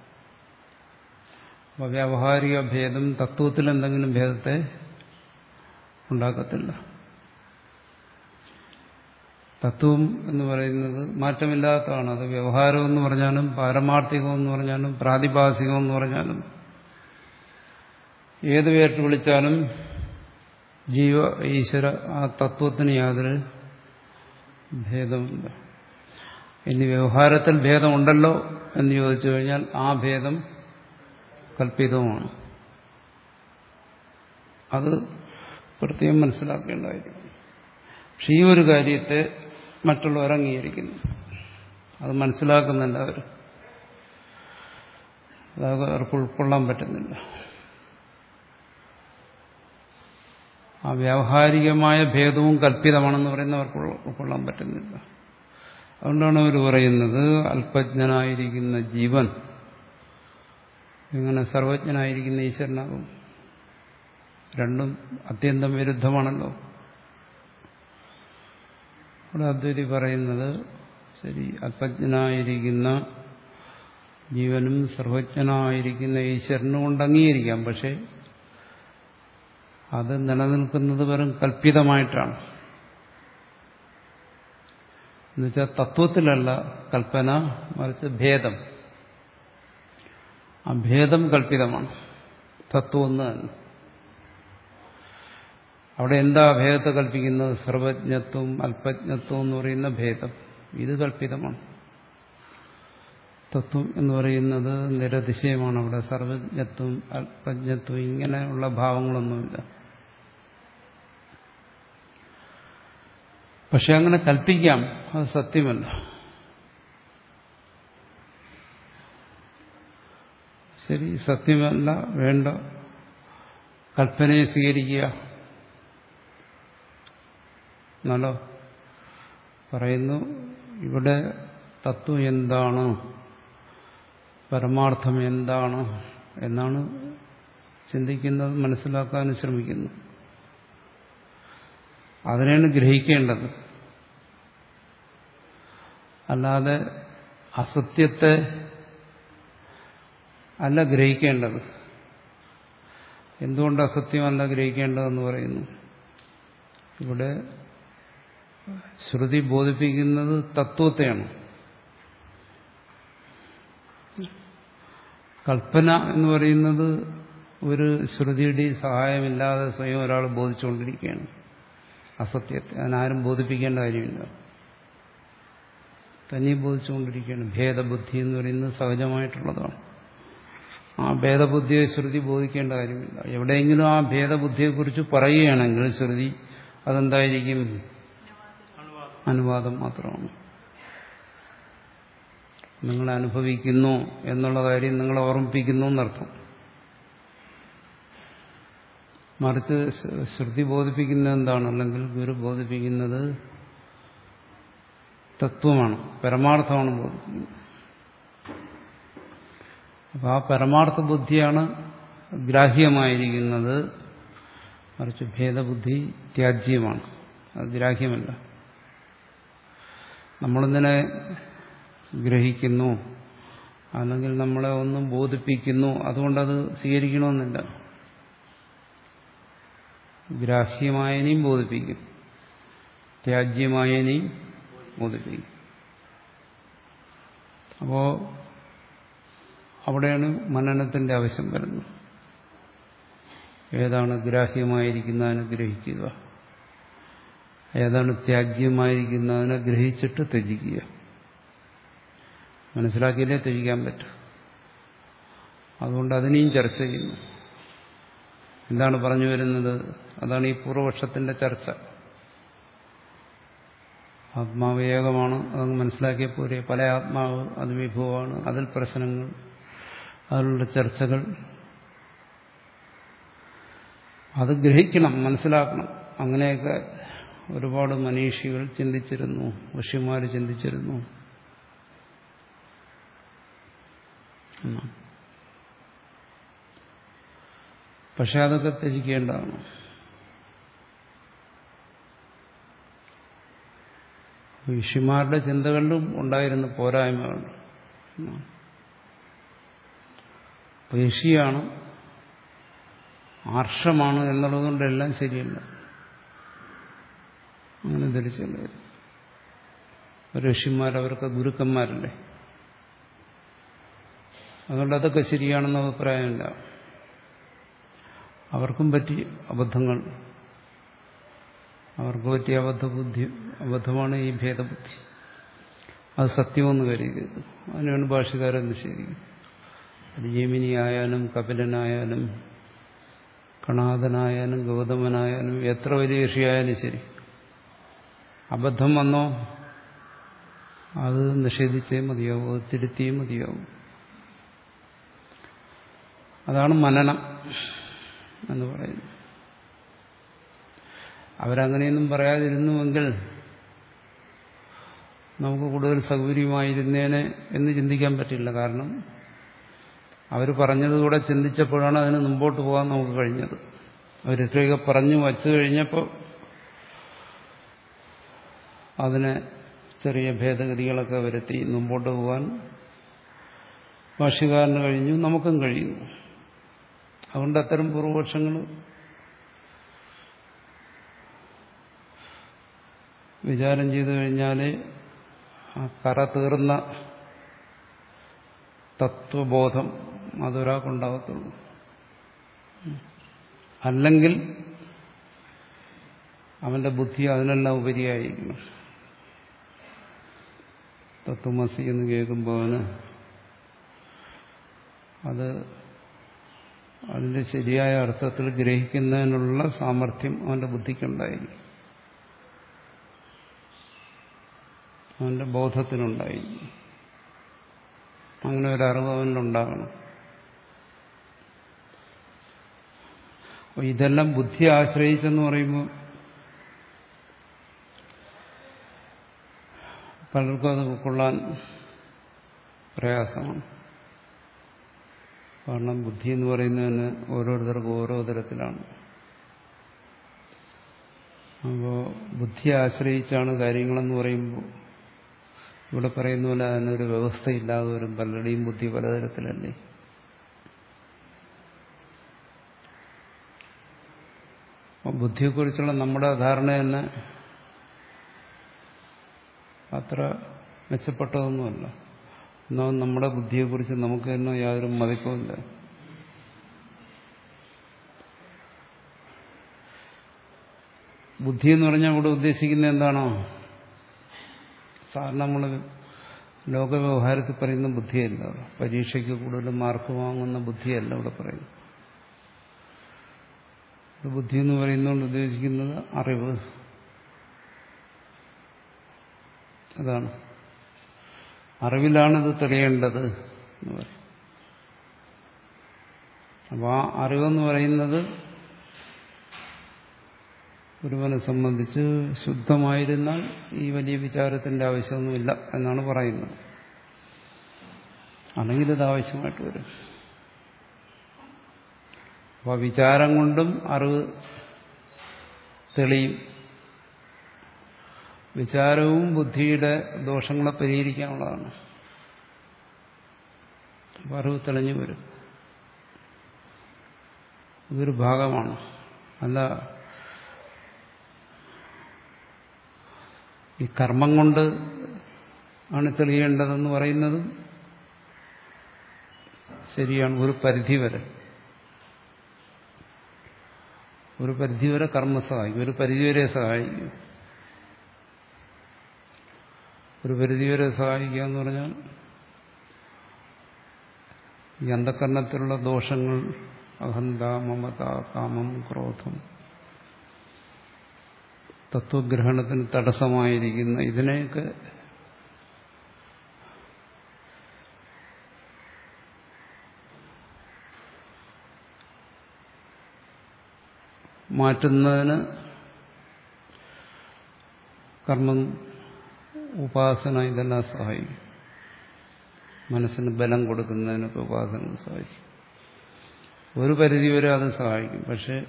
Speaker 1: അപ്പോൾ വ്യാവഹാരിക ഭേദം തത്വത്തിൽ എന്തെങ്കിലും ഭേദത്തെ ഉണ്ടാക്കത്തില്ല. തത്വം എന്ന് പറയുന്നത് മാറ്റമില്ലാത്തതാണ്. അത് വ്യവഹാരം എന്ന് പറഞ്ഞാലും പാരമാർത്ഥികം എന്ന് പറഞ്ഞാലും പ്രാതിഭാസികം എന്ന് പറഞ്ഞാലും ഏത് പേരിട്ട് വിളിച്ചാലും ജീവ ഈശ്വര ആ തത്വത്തിന് യാതൊരു ഭേദമില്ല. ഇനി വ്യവഹാരത്തിൽ ഭേദമുണ്ടല്ലോ എന്ന് ചോദിച്ചു കഴിഞ്ഞാൽ ആ ഭേദം കല്പിതവുമാണ്. അത് പ്രത്യേകം മനസ്സിലാക്കേണ്ടതായിരിക്കും. പക്ഷെ ഈ ഒരു കാര്യത്തെ മറ്റുള്ളവർ അംഗീകരിക്കുന്നു, അത് മനസ്സിലാക്കുന്നില്ല അവർ, അത് അവർക്ക് ഉൾക്കൊള്ളാൻ പറ്റുന്നില്ല. ആ വ്യാവഹാരികമായ ഭേദവും കല്പിതമാണെന്ന് പറയുന്നവർക്ക് ഉൾക്കൊള്ളാൻ പറ്റുന്നില്ല. അതുകൊണ്ടാണ് അവർ പറയുന്നത് അല്പജ്ഞനായിരിക്കുന്ന ജീവൻ ഇങ്ങനെ സർവജ്ഞനായിരിക്കുന്ന ഈശ്വരനാകും. രണ്ടും അത്യന്തം വിരുദ്ധമാണല്ലോ. അവിടെ അദ്വൈതി പറയുന്നത് ശരി, അല്പജ്ഞനായിരിക്കുന്ന ജീവനും സർവജ്ഞനായിരിക്കുന്ന ഈശ്വരനും കൊണ്ട് അംഗീകരിക്കാം. പക്ഷെ അത് നിലനിൽക്കുന്നത് വെറും കല്പിതമായിട്ടാണ്. എന്നുവെച്ചാൽ തത്വത്തിലല്ല കൽപ്പന, മറിച്ച് ഭേദം. ആ ഭേദം കല്പിതമാണ്, തത്വം ഒന്ന് തന്നെ. അവിടെ എന്താ ഭേദത്തെ കൽപ്പിക്കുന്നത്? സർവജ്ഞത്വം അല്പജ്ഞത്വം എന്ന് പറയുന്ന ഭേദം, ഇത് കല്പിതമാണ്. തത്വം എന്ന് പറയുന്നത് നിരതിശയമാണ്. അവിടെ സർവജ്ഞത്വം അല്പജ്ഞത്വം ഇങ്ങനെയുള്ള ഭാവങ്ങളൊന്നുമില്ല. പക്ഷെ അങ്ങനെ കൽപ്പിക്കാം, അത് സത്യമല്ല. ശരി, സത്യമല്ല, വേണ്ട, കൽപ്പനയെ സ്വീകരിക്കുക എന്നല്ലോ പറയുന്നു. ഇവിടെ തത്വം എന്താണ്, പരമാർത്ഥം എന്താണ് എന്നാണ് ചിന്തിക്കുന്നത്, മനസ്സിലാക്കാൻ ശ്രമിക്കുന്നു. അതിനെയാണ് ഗ്രഹിക്കേണ്ടത്. അല്ലാതെ അസത്യത്തെ അല്ല ഗ്രഹിക്കേണ്ടത്. എന്തുകൊണ്ട് അസത്യമല്ല ഗ്രഹിക്കേണ്ടതെന്ന് പറയുന്നു? ഇവിടെ ശ്രുതി ബോധിപ്പിക്കുന്നത് തത്വത്തെയാണ്, കൽപ്പന എന്ന് പറയുന്നത് ഒരു ശ്രുതിയുടെ സഹായമില്ലാതെ സ്വയം ഒരാൾ ബോധിച്ചുകൊണ്ടിരിക്കുകയാണ് അസത്യത്തെ. അതിനാരും ബോധിപ്പിക്കേണ്ട കാര്യമില്ല, തനിയെ ബോധിച്ചുകൊണ്ടിരിക്കുകയാണ്. ഭേദബുദ്ധി എന്ന് പറയുന്നത് സഹജമായിട്ടുള്ളതാണ്. ആ ഭേദബുദ്ധിയെ ശ്രുതി ബോധിക്കേണ്ട കാര്യമില്ല. എവിടെയെങ്കിലും ആ ഭേദബുദ്ധിയെക്കുറിച്ച് പറയുകയാണെങ്കിൽ ശ്രുതി അതെന്തായിരിക്കും? അനുവാദം മാത്രമാണ്. നിങ്ങൾ അനുഭവിക്കുന്നു എന്നുള്ള കാര്യം നിങ്ങളെ ഓർമ്മിപ്പിക്കുന്നു എന്നർത്ഥം. മറിച്ച് ശ്രുതി ബോധിപ്പിക്കുന്നത് എന്താണ്? അല്ലെങ്കിൽ ഗുരു ബോധിപ്പിക്കുന്നത് തത്വമാണ്, പരമാർത്ഥമാണ് ബോധിപ്പിക്കുന്നത്. അപ്പോൾ ആ പരമാർത്ഥ ബുദ്ധിയാണ് ഗ്രാഹ്യമായിരിക്കുന്നത്. മറിച്ച് ഭേദബുദ്ധി ത്യാജ്യമാണ്, അത് ഗ്രാഹ്യമല്ല. നമ്മളിതിനെ ഗ്രഹിക്കുന്നു, അല്ലെങ്കിൽ നമ്മളെ ഒന്നും ബോധിപ്പിക്കുന്നു, അതുകൊണ്ടത് സ്വീകരിക്കണമെന്നില്ല. ഗ്രാഹ്യമായനെയും ബോധിപ്പിക്കും, ത്യാജ്യമായനെയും ബോധിപ്പിക്കും. അപ്പോ അവിടെയാണ് മനനത്തിന്റെ ആവശ്യം വരുന്നത്. ഏതാണ് ഗ്രാഹ്യമായിരിക്കുന്നതിനെ ഗ്രഹിക്കുക, ഏതാണ് ത്യാജ്യമായിരിക്കുന്നതിനെ ഗ്രഹിച്ചിട്ട് ത്യജിക്കുക. മനസ്സിലാക്കിയാലേ ത്യജിക്കാൻ പറ്റും. അതുകൊണ്ട് അതിനെയും ചർച്ച ചെയ്യുന്നു. എന്താണ് പറഞ്ഞു വരുന്നത്? അതാണ് ഈ പൂർവപക്ഷത്തിന്റെ ചർച്ച. ആത്മാവ് ഏകമാണ്, അതങ്ങ് മനസ്സിലാക്കിയ പോരെ. പല ആത്മാവ്, അത് വിഭവമാണ്, അതിൽ പ്രശ്നങ്ങൾ, അതിലുള്ള ചർച്ചകൾ. അത് ഗ്രഹിക്കണം, മനസ്സിലാക്കണം. അങ്ങനെയൊക്കെ ഒരുപാട് മനീഷികൾ ചിന്തിച്ചിരുന്നു, ഋഷിമാർ ചിന്തിച്ചിരുന്നു. പക്ഷെ അതൊക്കെ ത്യജിക്കേണ്ടതാണ്. ഋഷിമാരുടെ ചിന്തകളിലും ഉണ്ടായിരുന്ന പോരായ്മകൾ. ഋഷിയാണ്, ആർഷമാണ് എന്നുള്ളതുകൊണ്ടെല്ലാം ശരിയല്ല, അങ്ങനെ ധരിച്ചല്ലേ. ഋഷിമാരവർക്ക് ഗുരുക്കന്മാരല്ലേ, അതുകൊണ്ട് അതൊക്കെ ശരിയാണെന്ന അഭിപ്രായമില്ല. അവർക്കും പറ്റി അബദ്ധങ്ങൾ, അവർക്ക് പറ്റിയ അബദ്ധബുദ്ധി, അബദ്ധമാണ് ഈ ഭേദബുദ്ധി. അത് സത്യമെന്ന് കരുതരുത്. അതിനാണ് ഭാഷകാരൻ നിഷേധിക്കുന്നത്. അത് ജൈമിനി ആയാലും കപിലനായാലും കണാദനായാലും ഗൗതമനായാലും എത്ര വലിയ ഋഷിയായാലും ശരി, അബദ്ധം വന്നോ അത് നിഷേധിച്ചേ മതിയാവും, അത് തിരുത്തിയേ മതിയാവും. അതാണ് മനനം എന്ന് പറയുന്നത്. അവരങ്ങനെയൊന്നും പറയാതിരുന്നുവെങ്കിൽ നമുക്ക് കൂടുതൽ സൗകര്യമായിരുന്നേനെ എന്ന് ചിന്തിക്കാൻ പറ്റില്ല. കാരണം അവർ പറഞ്ഞതുകൂടെ ചിന്തിച്ചപ്പോഴാണ് അതിന് മുമ്പോട്ട് പോകാൻ നമുക്ക് കഴിഞ്ഞത്. അവരിത്രയൊക്കെ പറഞ്ഞു വച്ചു കഴിഞ്ഞപ്പോൾ അതിനെ ചെറിയ ഭേദഗതികളൊക്കെ വരുത്തി മുമ്പോട്ട് പോകാൻ ഭാഷ്യകാരന് കഴിഞ്ഞു, നമുക്കും കഴിയുന്നു. അതുകൊണ്ട് അത്തരം പൂർവപക്ഷങ്ങൾ വിചാരം ചെയ്തു കഴിഞ്ഞാൽ ആ കറ തീർന്ന തത്വബോധം അതൊരാൾക്കുണ്ടാകത്തുള്ളൂ. അല്ലെങ്കിൽ അവന്റെ ബുദ്ധി അതിനെല്ലാം ഉപരിയായിരിക്കണം. തത്വമസി എന്ന് കേൾക്കുമ്പോൾ അവന് അത് അതിന്റെ ശരിയായ അർത്ഥത്തിൽ ഗ്രഹിക്കുന്നതിനുള്ള സാമർഥ്യം അവന്റെ ബുദ്ധിക്കുണ്ടായിരിക്കും, അവന്റെ ബോധത്തിനുണ്ടായിരിക്കും. അങ്ങനെ ഒരറിവ് അവനിലുണ്ടാകണം. അപ്പോൾ ഇതെല്ലാം ബുദ്ധി ആശ്രയിച്ചെന്ന് പറയുമ്പോൾ പലർക്കും അത് ഉൾക്കൊള്ളാൻ പ്രയാസമാണ്. കാരണം ബുദ്ധി എന്ന് പറയുന്നതിന് ഓരോരുത്തർക്കും ഓരോ തരത്തിലാണ്. അപ്പോൾ ബുദ്ധിയെ ആശ്രയിച്ചാണ് കാര്യങ്ങളെന്ന് പറയുമ്പോൾ ഇവിടെ പറയുന്ന പോലെ അതിനൊരു വ്യവസ്ഥയില്ലാതെ വരും. പലരുടെയും ബുദ്ധി പലതരത്തിലല്ലേ. അപ്പോൾ ബുദ്ധിയെക്കുറിച്ചുള്ള നമ്മുടെ ധാരണ തന്നെ അത്ര മെച്ചപ്പെട്ടതൊന്നുമല്ല. എന്നാൽ നമ്മുടെ ബുദ്ധിയെക്കുറിച്ച് നമുക്ക് തന്നെ യാതൊരു മതിപ്പുമില്ല. ബുദ്ധി എന്ന് പറഞ്ഞാൽ ഇവിടെ ഉദ്ദേശിക്കുന്നത് എന്താണോ? സാധാരണ നമ്മൾ ലോകവ്യവഹാരത്തിൽ പറയുന്ന ബുദ്ധിയല്ല, പരീക്ഷയ്ക്ക് കൂടുതൽ മാർക്ക് വാങ്ങുന്ന ബുദ്ധിയല്ല ഇവിടെ പറയുന്നത്. ബുദ്ധി എന്ന് പറയുന്നതുകൊണ്ട് ഉദ്ദേശിക്കുന്നത് അറിവ്, അതാണ്. അറിവിലാണിത് തെളിയേണ്ടത് എന്ന് പറയും. അപ്പോൾ ആ അറിവെന്ന് പറയുന്നത് ഒരുവനെ സംബന്ധിച്ച് ശുദ്ധമായിരുന്നാൽ ഈ വലിയ വിചാരത്തിന്റെ ആവശ്യമൊന്നുമില്ല എന്നാണ് പറയുന്നത്. അല്ലെങ്കിൽ ഇത് ആവശ്യമായിട്ട് വരും. അപ്പോൾ വിചാരം കൊണ്ടും അറിവ് തെളിയും. വിചാരവും ബുദ്ധിയുടെ ദോഷങ്ങളെ പരിഹരിക്കാനുള്ളതാണ്. അപ്പോൾ അറിവ് തെളിഞ്ഞു വരും. ഇതൊരു ഭാഗമാണ്. അല്ല ഈ കർമ്മം കൊണ്ട് ആണ് തെളിയേണ്ടതെന്ന് പറയുന്നതും ശരിയാണ്. ഒരു പരിധിവരെ ഒരു പരിധിവരെ കർമ്മം സഹായിക്കും, ഒരു പരിധിവരെ സഹായിക്കും. ഒരു പരിധിവരെ സഹായിക്കുക എന്ന് പറഞ്ഞാൽ ഈ അന്ധകരണത്തിലുള്ള ദോഷങ്ങൾ, അഹന്ത, മമത, കാമം, ക്രോധം, തത്വഗ്രഹണത്തിന് തടസ്സമായിരിക്കുന്ന ഇതിനെയൊക്കെ മാറ്റുന്നതിന് കർമ്മം, ഉപാസന ഇതെല്ലാം സഹായിക്കും. മനസ്സിന് ബലം കൊടുക്കുന്നതിനൊക്കെ ഉപാസന സഹായിക്കും. ഒരു പരിധിവരെ അത് സഹായിക്കും. പക്ഷെ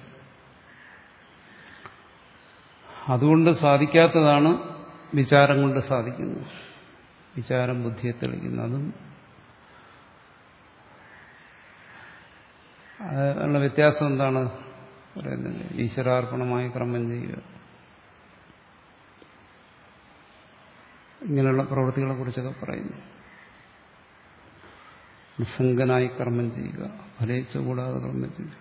Speaker 1: അതുകൊണ്ട് സാധിക്കാത്തതാണ് വിചാരം കൊണ്ട് സാധിക്കുന്നത്. വിചാരം ബുദ്ധിയെ തെളിക്കുന്നു. അതും അതിനുള്ള വ്യത്യാസം എന്താണ് പറയുന്നത്? ഈശ്വരാർപ്പണമായി കർമ്മം ചെയ്യുക, ഇങ്ങനെയുള്ള പ്രവൃത്തികളെ കുറിച്ചൊക്കെ പറയുന്നു. നിസ്സംഗനായി കർമ്മം ചെയ്യുക, ഫലിച്ച കൂടാതെ കർമ്മം ചെയ്യുക.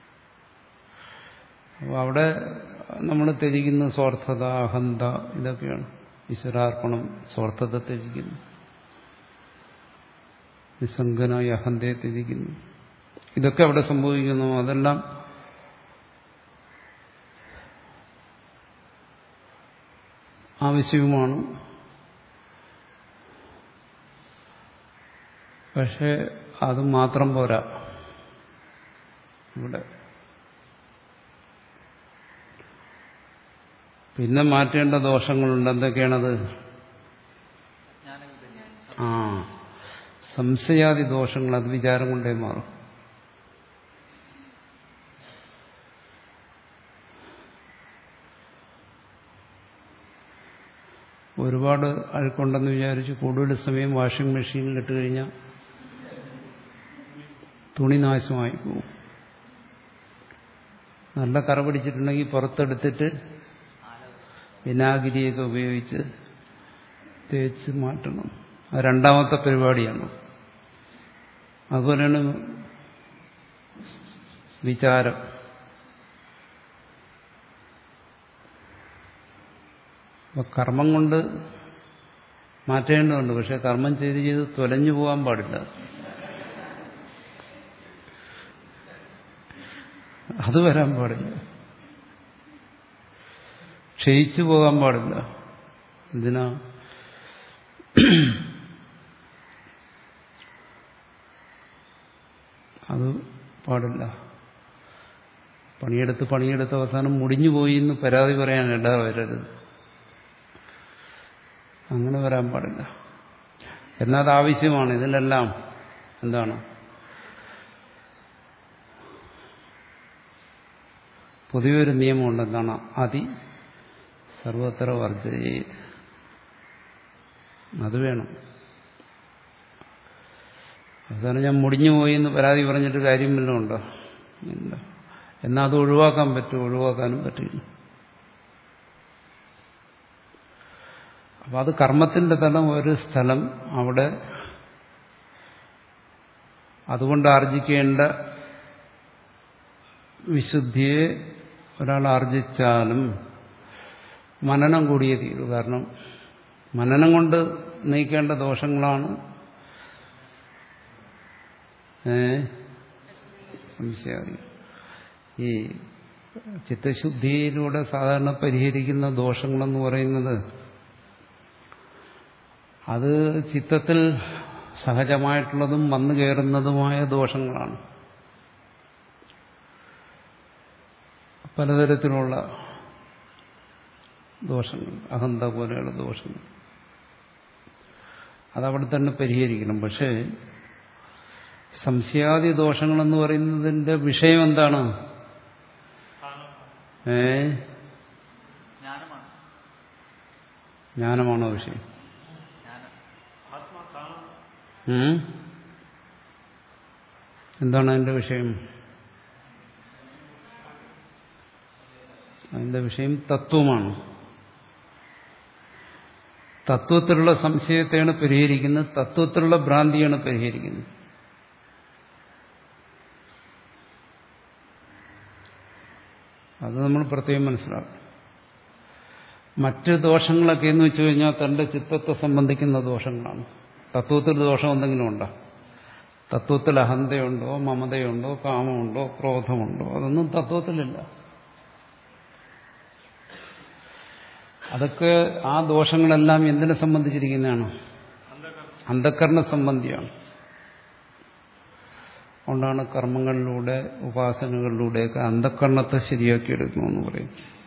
Speaker 1: അപ്പോൾ അവിടെ നമ്മൾ ത്യജിക്കുന്ന സ്വാർത്ഥത, അഹന്ത, ഇതൊക്കെയാണ്. ഈശ്വരാർപ്പണം സ്വാർത്ഥത ത്യജിക്കുന്നു, നിസ്സംഗനായി അഹന്തയെ ത്യജിക്കുന്നു. ഇതൊക്കെ അവിടെ സംഭവിക്കുന്നു. അതെല്ലാം ആവശ്യവുമാണ്. പക്ഷെ അത് മാത്രം പോരാ. ഇവിടെ പിന്നെ മാറ്റേണ്ട ദോഷങ്ങളുണ്ട്. എന്തൊക്കെയാണത്? ആ സംശയാദി ദോഷങ്ങൾ. അത് വിചാരം കൊണ്ടേ മാറും. ഒരുപാട് അഴുക്കുണ്ടെന്ന് വിചാരിച്ച് കൂടുതൽ സമയം വാഷിംഗ് മെഷീനിൽ ഇട്ട് കഴിഞ്ഞാൽ തുണി നാശമായി പോകും. നല്ല കറ പിടിച്ചിട്ടുണ്ടെങ്കിൽ പുറത്തെടുത്തിട്ട് വിനാഗിരിയൊക്കെ ഉപയോഗിച്ച് തേച്ച് മാറ്റണം. അത് രണ്ടാമത്തെ പരിപാടിയാണ്. അതുപോലെയാണ് വിചാരം. അപ്പൊ കർമ്മം കൊണ്ട് മാറ്റേണ്ടതുണ്ട്. പക്ഷെ കർമ്മം ചെയ്ത് ചെയ്ത് തൊലഞ്ഞു പോകാൻ പാടില്ല. അത് വരാൻ പാടില്ല. ക്ഷയിച്ചു പോകാൻ പാടില്ല. എന്തിനാ? അത് പാടില്ല. പണിയെടുത്ത് പണിയെടുത്ത് അവസാനം മുടിഞ്ഞു പോയി എന്ന് പരാതി പറയാൻ ഇട വരരുത്. അങ്ങനെ വരാൻ പാടില്ല. എന്നാൽ അത് ആവശ്യമാണ്. ഇതിലെല്ലാം എന്താണ്? പൊതുവെ ഒരു നിയമമുണ്ട്. എന്താണ്? അതി സർവത്ര വർജയെ. അത് വേണം. അവസാനം ഞാൻ മുടിഞ്ഞു പോയി എന്ന് പരാതി പറഞ്ഞിട്ട് കാര്യം വല്ലതും ഉണ്ടോ? ഇല്ല. എന്നാൽ അത് ഒഴിവാക്കാൻ പറ്റും. ഒഴിവാക്കാനും പറ്റില്ല. അപ്പം അത് കർമ്മത്തിന്റെ തലം ഒരു സ്ഥലം. അവിടെ അതുകൊണ്ട് ആർജിക്കേണ്ട വിശുദ്ധിയെ ഒരാൾ ആർജിച്ചാലും മനനം കൂടിയേ തീരൂ. കാരണം മനനം കൊണ്ട് നീക്കേണ്ട ദോഷങ്ങളാണ് സംശയാദി. ഈ ചിത്തശുദ്ധിയിലൂടെ സാധാരണ പരിഹരിക്കുന്ന ദോഷങ്ങളെന്ന് പറയുന്നത് അത് ചിത്തത്തിൽ സഹജമായിട്ടുള്ളതും വന്നു കയറുന്നതുമായ ദോഷങ്ങളാണ്. പലതരത്തിലുള്ള ദോഷങ്ങൾ, അഹന്ത പോലെയുള്ള ദോഷങ്ങൾ, അതവിടെ തന്നെ പരിഹരിക്കണം. പക്ഷേ സംശയാദി ദോഷങ്ങളെന്ന് പറയുന്നതിന്റെ വിഷയം എന്താണ്? ഏ ജ്ഞാനമാണോ വിഷയം? എന്താണ് അതിന്റെ വിഷയം? അതിന്റെ വിഷയം തത്വമാണ്. തത്വത്തിലുള്ള സംശയത്തെയാണ് പരിഹരിക്കുന്നത്, തത്വത്തിലുള്ള ഭ്രാന്തിയാണ് പരിഹരിക്കുന്നത്. അത് നമ്മൾ പ്രത്യേകം മനസ്സിലാക്കും. മറ്റ് ദോഷങ്ങളൊക്കെ എന്ന് വെച്ചു കഴിഞ്ഞാൽ തന്റെ ചിത്തത്തെ സംബന്ധിക്കുന്ന ദോഷങ്ങളാണ്. തത്വത്തിൽ ദോഷം എന്തെങ്കിലും ഉണ്ടോ? തത്വത്തിൽ അഹന്തയുണ്ടോ, മമതയുണ്ടോ, കാമമുണ്ടോ, ക്രോധമുണ്ടോ? അതൊന്നും തത്വത്തിലില്ല. അതൊക്കെ ആ ദോഷങ്ങളെല്ലാം എന്തിനെ സംബന്ധിച്ചിരിക്കുന്നതാണ്? അന്ധകരണ സംബന്ധിയാണ്. അതുകൊണ്ടാണ് കർമ്മങ്ങളിലൂടെ ഉപാസനകളിലൂടെയൊക്കെ അന്ധകരണത്തെ ശരിയാക്കിയെടുക്കണമെന്ന് പറയും.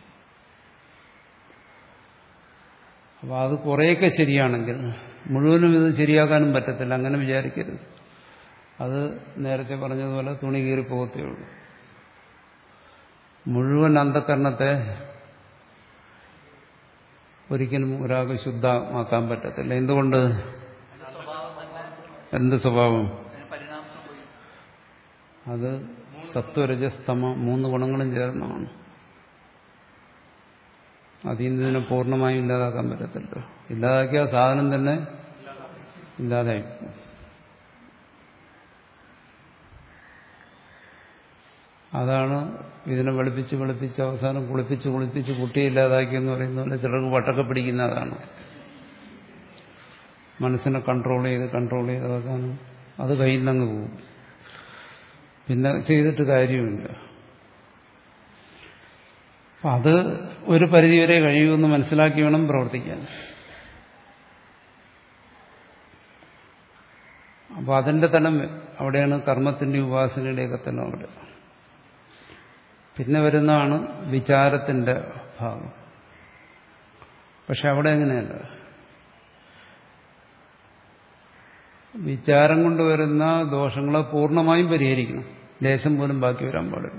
Speaker 1: അപ്പോൾ അത് കുറേയൊക്കെ ശരിയാണെങ്കിൽ മുഴുവനും ഇത് ശരിയാക്കാനും പറ്റത്തില്ല. അങ്ങനെ വിചാരിക്കരുത്. അത് നേരത്തെ പറഞ്ഞതുപോലെ തുണി കീറി പോകത്തേ ഉള്ളൂ. മുഴുവൻ അന്ധകരണത്തെ ഒരിക്കലും ഒരാൾക്ക് ശുദ്ധമാക്കാൻ പറ്റത്തില്ല. എന്തുകൊണ്ട്? എന്ത് സ്വഭാവം? അത് സത്വരജസ്തമ മൂന്ന് ഗുണങ്ങളും ചേർന്നതാണ്. അതിൽ നിന്ന് ഇതിനെ പൂർണ്ണമായും ഇല്ലാതാക്കാൻ പറ്റത്തില്ല. ഇല്ലാതാക്കിയ സാധനം തന്നെ ഇല്ലാതായി. അതാണ് ഇതിനെ വെളുപ്പിച്ച് വെളുപ്പിച്ച് അവസാനം കുളിപ്പിച്ച് കുളിപ്പിച്ച് കുട്ടിയില്ലാതാക്കിയെന്ന് പറയുന്ന പോലെ ചിലർക്ക് വട്ടൊക്കെ പിടിക്കുന്ന അതാണ്. മനസ്സിനെ കൺട്രോൾ ചെയ്ത് കൺട്രോൾ ചെയ്ത് അവസാനം അത് കയ്യിൽ നിന്നങ്ങ് പോകും. പിന്നെ ചെയ്തിട്ട് കാര്യമില്ല. അപ്പം അത് ഒരു പരിധിവരെ കഴിയുമെന്ന് മനസ്സിലാക്കി വേണം പ്രവർത്തിക്കാൻ. അപ്പോൾ അതിൻ്റെ തലം അവിടെയാണ് കർമ്മത്തിൻ്റെ ഉപാസനയുടെയൊക്കെ തലം അവിടെ. പിന്നെ വരുന്നതാണ് വിചാരത്തിൻ്റെ ഭാഗം. പക്ഷെ അവിടെ എങ്ങനെയല്ല. വിചാരം കൊണ്ട് വരുന്ന ദോഷങ്ങളെ പൂർണ്ണമായും പരിഹരിക്കണം. ലേശം പോലും ബാക്കി വരാൻ പാടില്ല.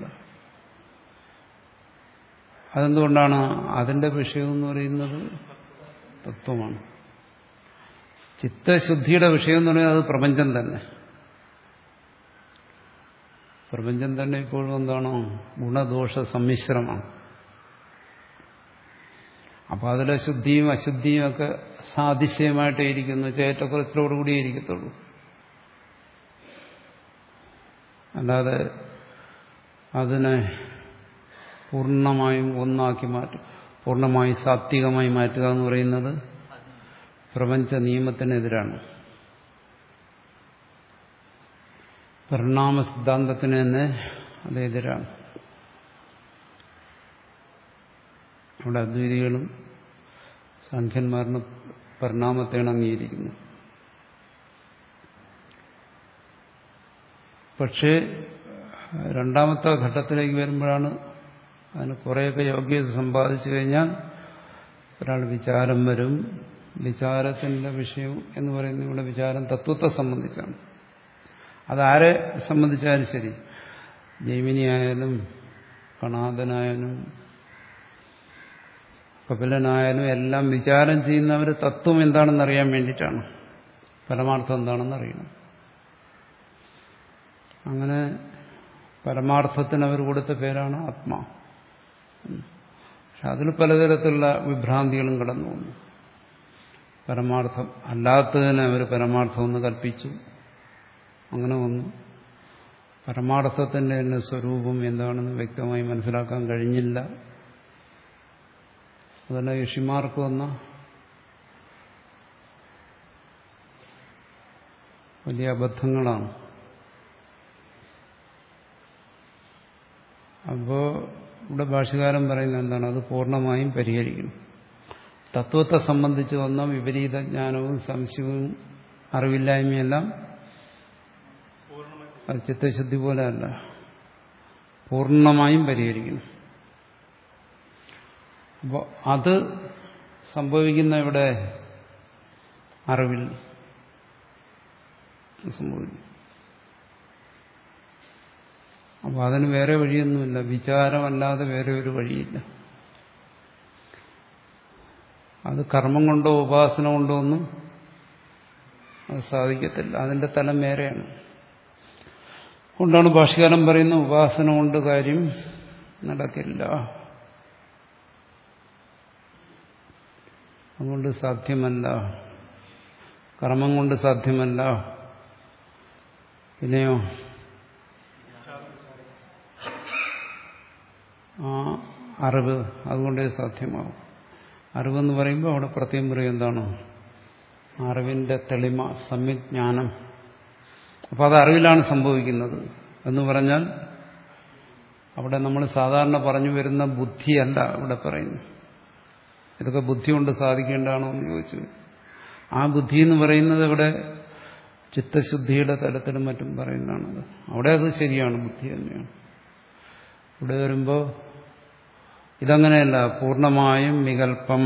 Speaker 1: അതെന്തുകൊണ്ടാണ്? അതിന്റെ വിഷയം എന്ന് പറയുന്നത് തത്വമാണ്. ചിത്തശുദ്ധിയുടെ വിഷയം എന്ന് പറയുന്നത് അത് പ്രപഞ്ചം തന്നെ. പ്രപഞ്ചം തന്നെ ഇപ്പോഴും എന്താണോ? ഗുണദോഷ സമ്മിശ്രമാണ്. അപ്പോൾ അതിലെ ശുദ്ധിയും അശുദ്ധിയും ഒക്കെ സാതിശയമായിട്ടേ ഇരിക്കുന്നു. ഏറ്റക്കുറച്ചിലോടുകൂടിയേ ഇരിക്കത്തുള്ളൂ. അല്ലാതെ അതിനെ പൂർണ്ണമായും ഒന്നാക്കി മാറ്റും, പൂർണ്ണമായും സാത്വികമായി മാറ്റുക എന്ന് പറയുന്നത് പ്രപഞ്ച നിയമത്തിനെതിരാണ്. പരിണാമ സിദ്ധാന്തത്തിന് തന്നെ അതെതിരാണ്. അവിടെ അദ്വൈതികളും സാഖ്യന്മാരുടെ പരിണാമത്തെയാണ് അംഗീകരിക്കുന്നത്. പക്ഷേ രണ്ടാമത്തെ ഘട്ടത്തിലേക്ക് വരുമ്പോഴാണ് അതിന് കുറേയൊക്കെ യോഗ്യത സമ്പാദിച്ചു കഴിഞ്ഞാൽ ഒരാൾ വിചാരം വരും. വിചാരത്തിൻ്റെ വിഷയം എന്ന് പറയുന്നത് ഇവിടെ വിചാരം തത്വത്തെ സംബന്ധിച്ചാണ്. അതാരെ സംബന്ധിച്ചാലും ശരി, ജൈമിനിയായാലും കണാദനായാലും കപിലനായാലും എല്ലാം വിചാരം ചെയ്യുന്നവർ തത്വം എന്താണെന്ന് അറിയാൻ വേണ്ടിയിട്ടാണ്, പരമാർത്ഥം എന്താണെന്ന് അറിയണം. അങ്ങനെ പരമാർത്ഥത്തിന് അവർ കൊടുത്ത പേരാണ് ആത്മാ. പക്ഷെ അതിൽ പലതരത്തിലുള്ള വിഭ്രാന്തികളും കടന്നു വന്നു. പരമാർത്ഥം അല്ലാത്തതിനെ അവർ പരമാർത്ഥം എന്ന് കൽപ്പിച്ചു. അങ്ങനെ വന്നു. പരമാർത്ഥത്തിന്റെ തന്നെ സ്വരൂപം എന്താണെന്ന് വ്യക്തമായി മനസ്സിലാക്കാൻ കഴിഞ്ഞില്ല. അതല്ല ഋഷിമാർക്ക് വന്ന വലിയ അബദ്ധങ്ങളാണ്. അപ്പോൾ ഇവിടെ ഭാഷ്യകാരൻ പറയുന്നത് എന്താണ്? അത് പൂർണ്ണമായും പരിഹരിക്കണം. തത്വത്തെ സംബന്ധിച്ച് വന്ന വിപരീത ജ്ഞാനവും സംശയവും അറിവില്ലായ്മയെല്ലാം അത് ചിത്തശുദ്ധി പോലെ അല്ല, പൂർണ്ണമായും പരിഹരിക്കണം. അപ്പോൾ അത് സംഭവിക്കുന്ന ഇവിടെ അറിവിൽ സംഭവിക്കും. അപ്പോൾ അതിന് വേറെ വഴിയൊന്നുമില്ല, വിചാരമല്ലാതെ വേറെ ഒരു വഴിയില്ല. അത് കർമ്മം കൊണ്ടോ ഉപാസന കൊണ്ടോ ഒന്നും അത് സാധിക്കത്തില്ല, അതിന്റെ തലം വേറെയാണ്. കൊണ്ടാണ് ഭാഷ്യകാരൻ പറയുന്നത് ഉപാസന കൊണ്ട് കാര്യം നടക്കില്ല, അതുകൊണ്ട് സാധ്യമല്ല, കർമ്മം കൊണ്ട് സാധ്യമല്ല. പിന്നെയോ ആ അറിവ് അതുകൊണ്ടേ സാധ്യമാവും. അറിവെന്ന് പറയുമ്പോൾ അവിടെ പ്രത്യേകം പറയും എന്താണ്? അറിവിന്റെ തെളിമ, സമ്യജ്ഞാനം. അപ്പം അത് അറിവിലാണ് സംഭവിക്കുന്നത് എന്ന് പറഞ്ഞാൽ അവിടെ നമ്മൾ സാധാരണ പറഞ്ഞു വരുന്ന ബുദ്ധിയല്ല ഇവിടെ പറയുന്നു. ഇതൊക്കെ ബുദ്ധി കൊണ്ട് സാധിക്കേണ്ടതാണോ എന്ന് ചോദിച്ചു. ആ ബുദ്ധി എന്ന് പറയുന്നത് ഇവിടെ ചിത്തശുദ്ധിയുടെ തലത്തിലും മറ്റും പറയുന്നതാണത്. അവിടെ അത് ശരിയാണ്, ബുദ്ധി തന്നെയാണ്. ഇവിടെ വരുമ്പോൾ ഇതങ്ങനെയല്ല, പൂർണ്ണമായും വികല്പം,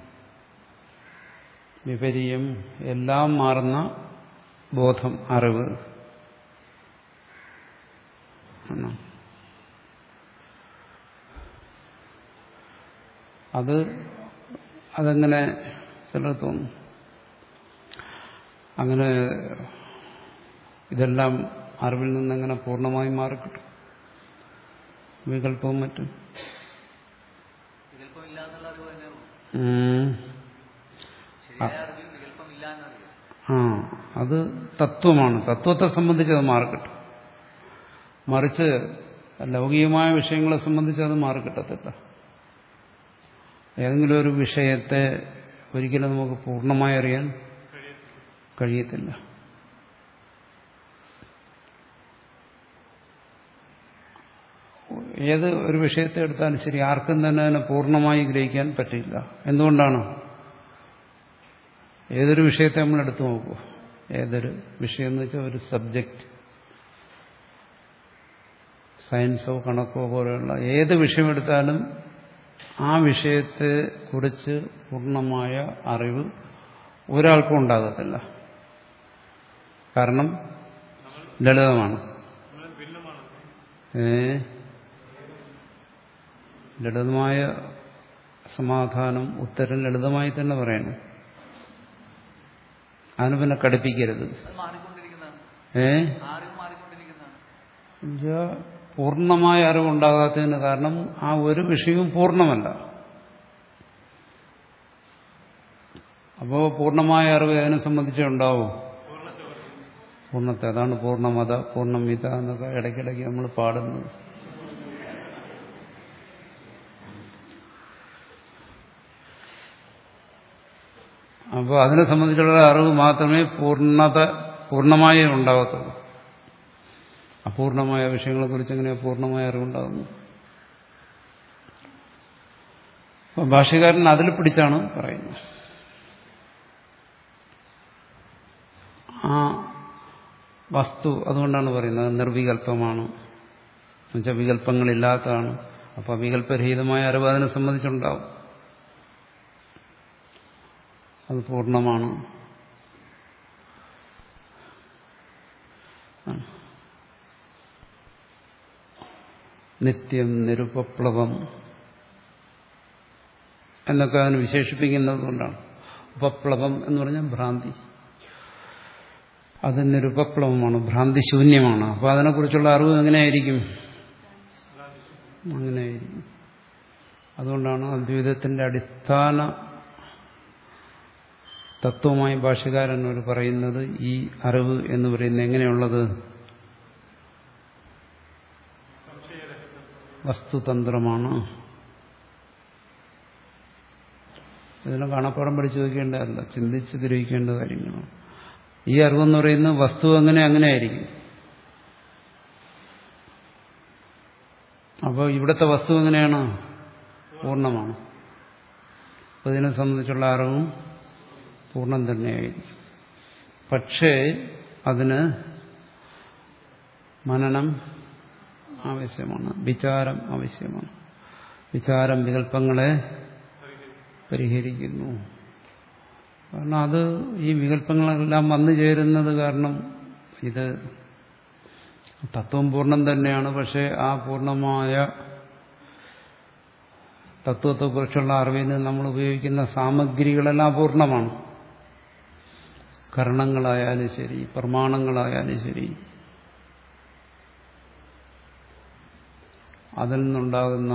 Speaker 1: വിപര്യം എല്ലാം മാറുന്ന ബോധം, അറിവ്. അത് അതെങ്ങനെ ചിലർ തോന്നും, അങ്ങനെ ഇതെല്ലാം അറിവിൽ നിന്നെങ്ങനെ പൂർണ്ണമായും മാറിക്കിട്ടും? വികല്പവും മറ്റും ആ അത് തത്വമാണ്. തത്വത്തെ സംബന്ധിച്ച് അത് മാറിക്കിട്ടും. മറിച്ച് ലൗകികമായ വിഷയങ്ങളെ സംബന്ധിച്ച് അത് മാറിക്കിട്ടത്തില്ല. ഏതെങ്കിലും ഒരു വിഷയത്തെ ഒരിക്കലും നമുക്ക് പൂർണ്ണമായി അറിയാൻ കഴിയത്തില്ല. ഏത് ഒരു വിഷയത്തെ എടുത്താലും ശരി, ആർക്കും തന്നെ അതിനെ പൂർണ്ണമായി ഗ്രഹിക്കാൻ പറ്റില്ല. എന്തുകൊണ്ടാണ്? ഏതൊരു വിഷയത്തെ നമ്മൾ എടുത്തു നോക്കുക, ഏതൊരു വിഷയം എന്ന് വെച്ചാൽ ഒരു സബ്ജക്റ്റ്, സയൻസോ കണക്കോ പോലെയുള്ള ഏത് വിഷയം എടുത്താലും ആ വിഷയത്തെ കുറിച്ച് പൂർണ്ണമായ അറിവ് ഒരാൾക്കും ഉണ്ടാകത്തില്ല. കാരണം ലളിതമാണ്. ഏ ലളിതമായ സമാധാനം, ഉത്തരം ലളിതമായി തന്നെ പറയണം. അതിന് പിന്നെ കടുപ്പിക്കരുത്. ഏ പൂർണ്ണമായ അറിവുണ്ടാകാത്തതിന് കാരണം ആ ഒരു വിഷയവും പൂർണ്ണമല്ല. അപ്പോൾ പൂർണ്ണമായ അറിവ് അതിനെ സംബന്ധിച്ചേ ഉണ്ടാവൂ, പൂർണ്ണത്തെ. അതാണ് പൂർണ്ണമത പൂർണ്ണമിത എന്നൊക്കെ ഇടയ്ക്കിടയ്ക്ക് നമ്മൾ പാടുന്നത്. അപ്പോൾ അതിനെ സംബന്ധിച്ചുള്ള അറിവ് മാത്രമേ പൂർണ്ണത പൂർണ്ണമായി ഉണ്ടാകത്തുള്ളൂ. അപൂർണമായ വിഷയങ്ങളെക്കുറിച്ച് എങ്ങനെയാണ് പൂർണ്ണമായ അറിവുണ്ടാകുന്നു? അപ്പം ഭാഷ്യകാരൻ അതിൽ പിടിച്ചാണ് പറയുന്നത്. ആ വസ്തു അതുകൊണ്ടാണ് പറയുന്നത് നിർവികല്പമാണ്, എന്നുവെച്ചാൽ വികല്പങ്ങളില്ലാത്തതാണ്. അപ്പോൾ വികല്പരഹിതമായ അറിവ് അതിനെ സംബന്ധിച്ചുണ്ടാവും, അത് പൂർണ്ണമാണ്. നിത്യം, നിരുപപ്ലവം എന്നൊക്കെ അതിന് വിശേഷിപ്പിക്കുന്നത് കൊണ്ടാണ്. ഉപപ്ലവം എന്ന് പറഞ്ഞാൽ ഭ്രാന്തി, അത് നിരുപപ്ലവമാണ്, ഭ്രാന്തിശൂന്യമാണ്. അപ്പോൾ അതിനെക്കുറിച്ചുള്ള അറിവ് എങ്ങനെയായിരിക്കും? അങ്ങനെയായിരിക്കും. അതുകൊണ്ടാണ് അദ്വൈതത്തിന്റെ അടിസ്ഥാന തത്വമായി ഭാഷ്യകാരനോട് പറയുന്നത് ഈ അറിവ് എന്ന് പറയുന്നത് എങ്ങനെയുള്ളത്? വസ്തുതന്ത്രമാണ്. ഇതിനെ കാണാപ്പാടം പഠിച്ചു വയ്ക്കേണ്ടതല്ല, ചിന്തിച്ച് ഗ്രഹിക്കേണ്ട കാര്യങ്ങളാണ്. ഈ അറിവെന്ന് പറയുന്നത് വസ്തു അങ്ങനെ അങ്ങനെ ആയിരിക്കും. അപ്പോൾ ഇവിടുത്തെ വസ്തു എങ്ങനെയാണ്? പൂർണ്ണമാണ്. അപ്പോൾ ഇതിനെ സംബന്ധിച്ചുള്ള അറിവും പൂർണ്ണം തന്നെയായിരിക്കും. പക്ഷേ അതിന് മനനം ആവശ്യമാണ്, വിചാരം ആവശ്യമാണ്. വിചാരം വികല്പങ്ങളെ പരിഹരിക്കുന്നു. കാരണം അത് ഈ വികല്പങ്ങളെല്ലാം വന്നു ചേരുന്നത് കാരണം ഇത് തത്വം പൂർണ്ണം തന്നെയാണ്. പക്ഷെ ആ പൂർണ്ണമായ തത്വത്തെക്കുറിച്ചുള്ള അറിവിന് നമ്മൾ ഉപയോഗിക്കുന്ന സാമഗ്രികളെല്ലാം അപൂർണമാണ്. കരണങ്ങളായാലും ശരി, പ്രമാണങ്ങളായാലും ശരി, അതിൽ നിന്നുണ്ടാകുന്ന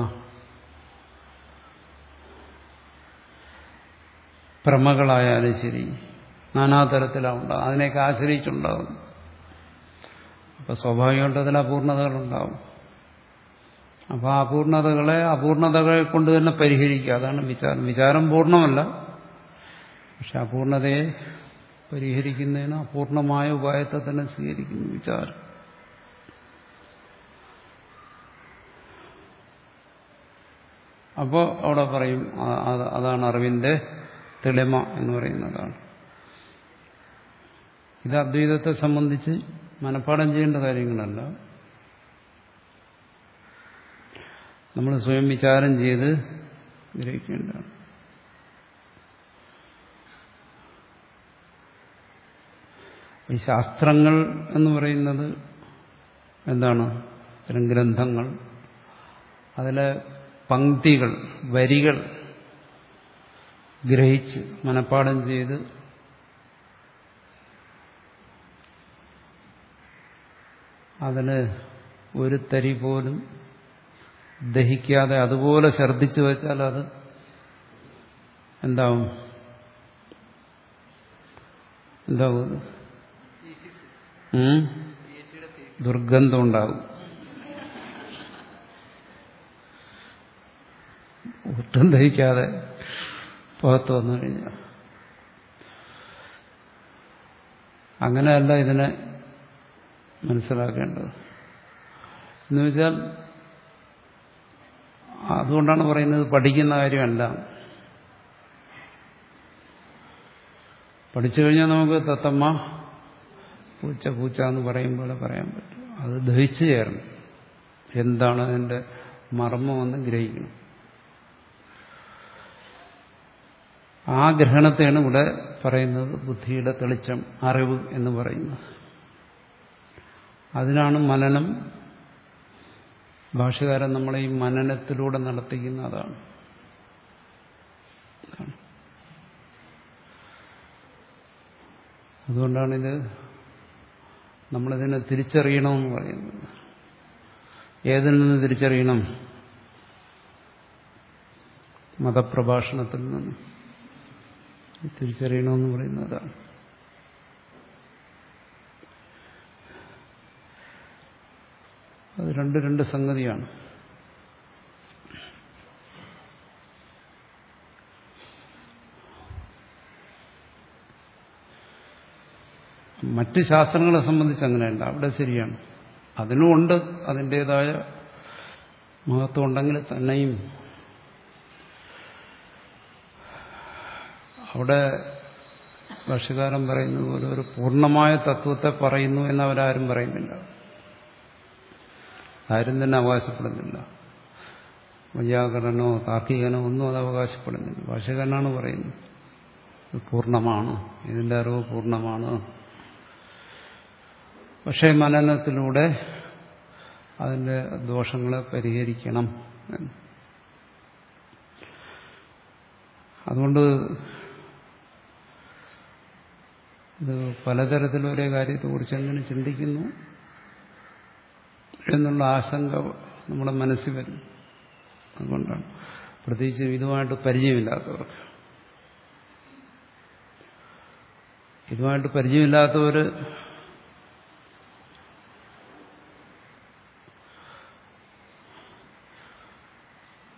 Speaker 1: പ്രമകളായാലും ശരി, നാനാതരത്തിലാവുണ്ടാകും. അതിനെയൊക്കെ ആശ്രയിച്ചുണ്ടാകും. അപ്പൊ സ്വാഭാവികമായിട്ട് അതിൽ അപൂർണതകളുണ്ടാവും. അപ്പോൾ ആ അപൂർണതകളെ അപൂർണതകളെ കൊണ്ട് തന്നെ പരിഹരിക്കുക. അതാണ് വിചാരം. വിചാരം പൂർണ്ണമല്ല, പക്ഷെ അപൂർണതയെ പരിഹരിക്കുന്നതിന് അപൂർണമായ ഉപായത്തെ തന്നെ സ്വീകരിക്കുന്നു വിചാരം. അപ്പോൾ അവിടെ പറയും അതാണ് അറിവിന്റെ തെളിമ എന്ന് പറയുന്നതാണ്. ഇത് അദ്വൈതത്തെ സംബന്ധിച്ച് മനഃപ്പാഠം ചെയ്യേണ്ട കാര്യങ്ങളല്ല, നമ്മൾ സ്വയം വിചാരം ചെയ്ത് ഗ്രഹിക്കേണ്ടതാണ്. ഈ ശാസ്ത്രങ്ങൾ എന്ന് പറയുന്നത് എന്താണ്? ഇത്തരം ഗ്രന്ഥങ്ങൾ, അതിലെ പംക്തികൾ, വരികൾ ഗ്രഹിച്ച് മനഃപ്പാഠം ചെയ്ത് അതിന് ഒരു തരി പോലും ദഹിക്കാതെ അതുപോലെ ഛർദ്ദിച്ചു വെച്ചാൽ അത് എന്താവും? എന്താവും? ദുർഗന്ധം ഉണ്ടാകും. ഒട്ടും ദഹിക്കാതെ പുറത്ത് വന്നു കഴിഞ്ഞാൽ. അങ്ങനെയല്ല ഇതിനെ മനസ്സിലാക്കേണ്ടത്. എന്ന് വെച്ചാൽ അതുകൊണ്ടാണ് പറയുന്നത് പഠിക്കുന്ന കാര്യമല്ല. പഠിച്ചു കഴിഞ്ഞാൽ നമുക്ക് തത്തമ്മ പൂച്ച പൂച്ച എന്ന് പറയും പോലെ പറയാൻ പറ്റും. അത് ദഹിച്ചു ചേരണം. എന്താണ് അതിൻ്റെ മർമ്മമെന്ന് ഗ്രഹിക്കണം. ആ ഗ്രഹണത്തെയാണ് ഇവിടെ പറയുന്നത് ബുദ്ധിയുടെ തെളിച്ചം, അറിവ് എന്ന് പറയുന്നത്. അതിനാണ് മനനം. ഭാഷകാരൻ നമ്മളെ ഈ മനനത്തിലൂടെ നടത്തിക്കുന്ന അതാണ്. അതുകൊണ്ടാണിത് നമ്മളിതിനെ തിരിച്ചറിയണമെന്ന് പറയുന്നത്. ഏതിൽ നിന്ന് തിരിച്ചറിയണം? മതപ്രഭാഷണത്തിൽ നിന്ന് തിരിച്ചറിയണമെന്ന് പറയുന്നതാണ്. അത് രണ്ട് രണ്ട് സംഗതിയാണ്. മറ്റ് ശാസ്ത്രങ്ങളെ സംബന്ധിച്ച് അങ്ങനെയല്ല. അവിടെ ശരിയാണ്, അതിനുമുണ്ട് അതിൻ്റെതായ മഹത്വം ഉണ്ടെങ്കിൽ തന്നെയും അവിടെ ഭാഷ്യകാരൻ പറയുന്നത് പോലെ ഒരു പൂർണ്ണമായ തത്വത്തെ പറയുന്നു എന്നവരാരും പറയുന്നില്ല, ആരും തന്നെ അവകാശപ്പെടുന്നില്ല. വൈയാകരണോ താർക്കികനോ ഒന്നും അത് അവകാശപ്പെടുന്നില്ല. ഭാഷ്യകാരനാണ് പറയുന്നത് ഇത് പൂർണ്ണമാണ്, ഇതിൻ്റെ അറിവ് പൂർണ്ണമാണ്. പക്ഷേ മനനത്തിലൂടെ അതിൻ്റെ ദോഷങ്ങളെ പരിഹരിക്കണം എന്ന്. അതുകൊണ്ട് ഇത് പലതരത്തിലും ഒരേ കാര്യത്തെക്കുറിച്ച് എങ്ങനെ ചിന്തിക്കുന്നു എന്നുള്ള ആശങ്ക നമ്മുടെ മനസ്സിൽ വരും. അതുകൊണ്ടാണ് പ്രത്യേകിച്ച് ഇതുമായിട്ട് പരിചയമില്ലാത്തവർക്ക്. ഇതുമായിട്ട് പരിചയമില്ലാത്തവർ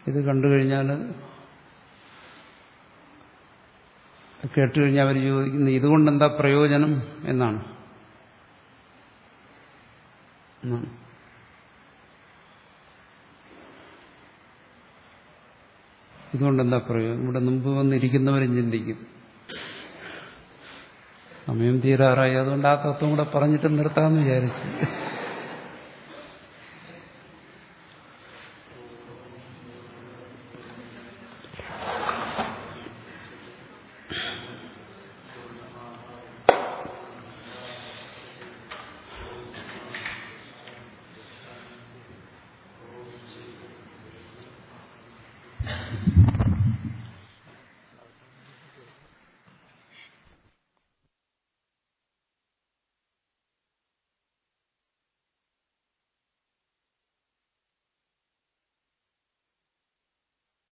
Speaker 1: ഇത് കണ്ടു കഴിഞ്ഞാൽ കേട്ടുകഴിഞ്ഞാൽ അവർ ചോദിക്കുന്നത് ഇതുകൊണ്ടെന്താ പ്രയോജനം എന്നാണ്. ഇതുകൊണ്ടെന്താ പ്രയോജനം? ഇവിടെ മുമ്പ് വന്നിരിക്കുന്നവരും ചിന്തിക്കും. സമയം തീരാറായി, അതുകൊണ്ട് ആ തത്വം കൂടെ പറഞ്ഞിട്ട് നിർത്താമെന്ന് വിചാരിച്ചു.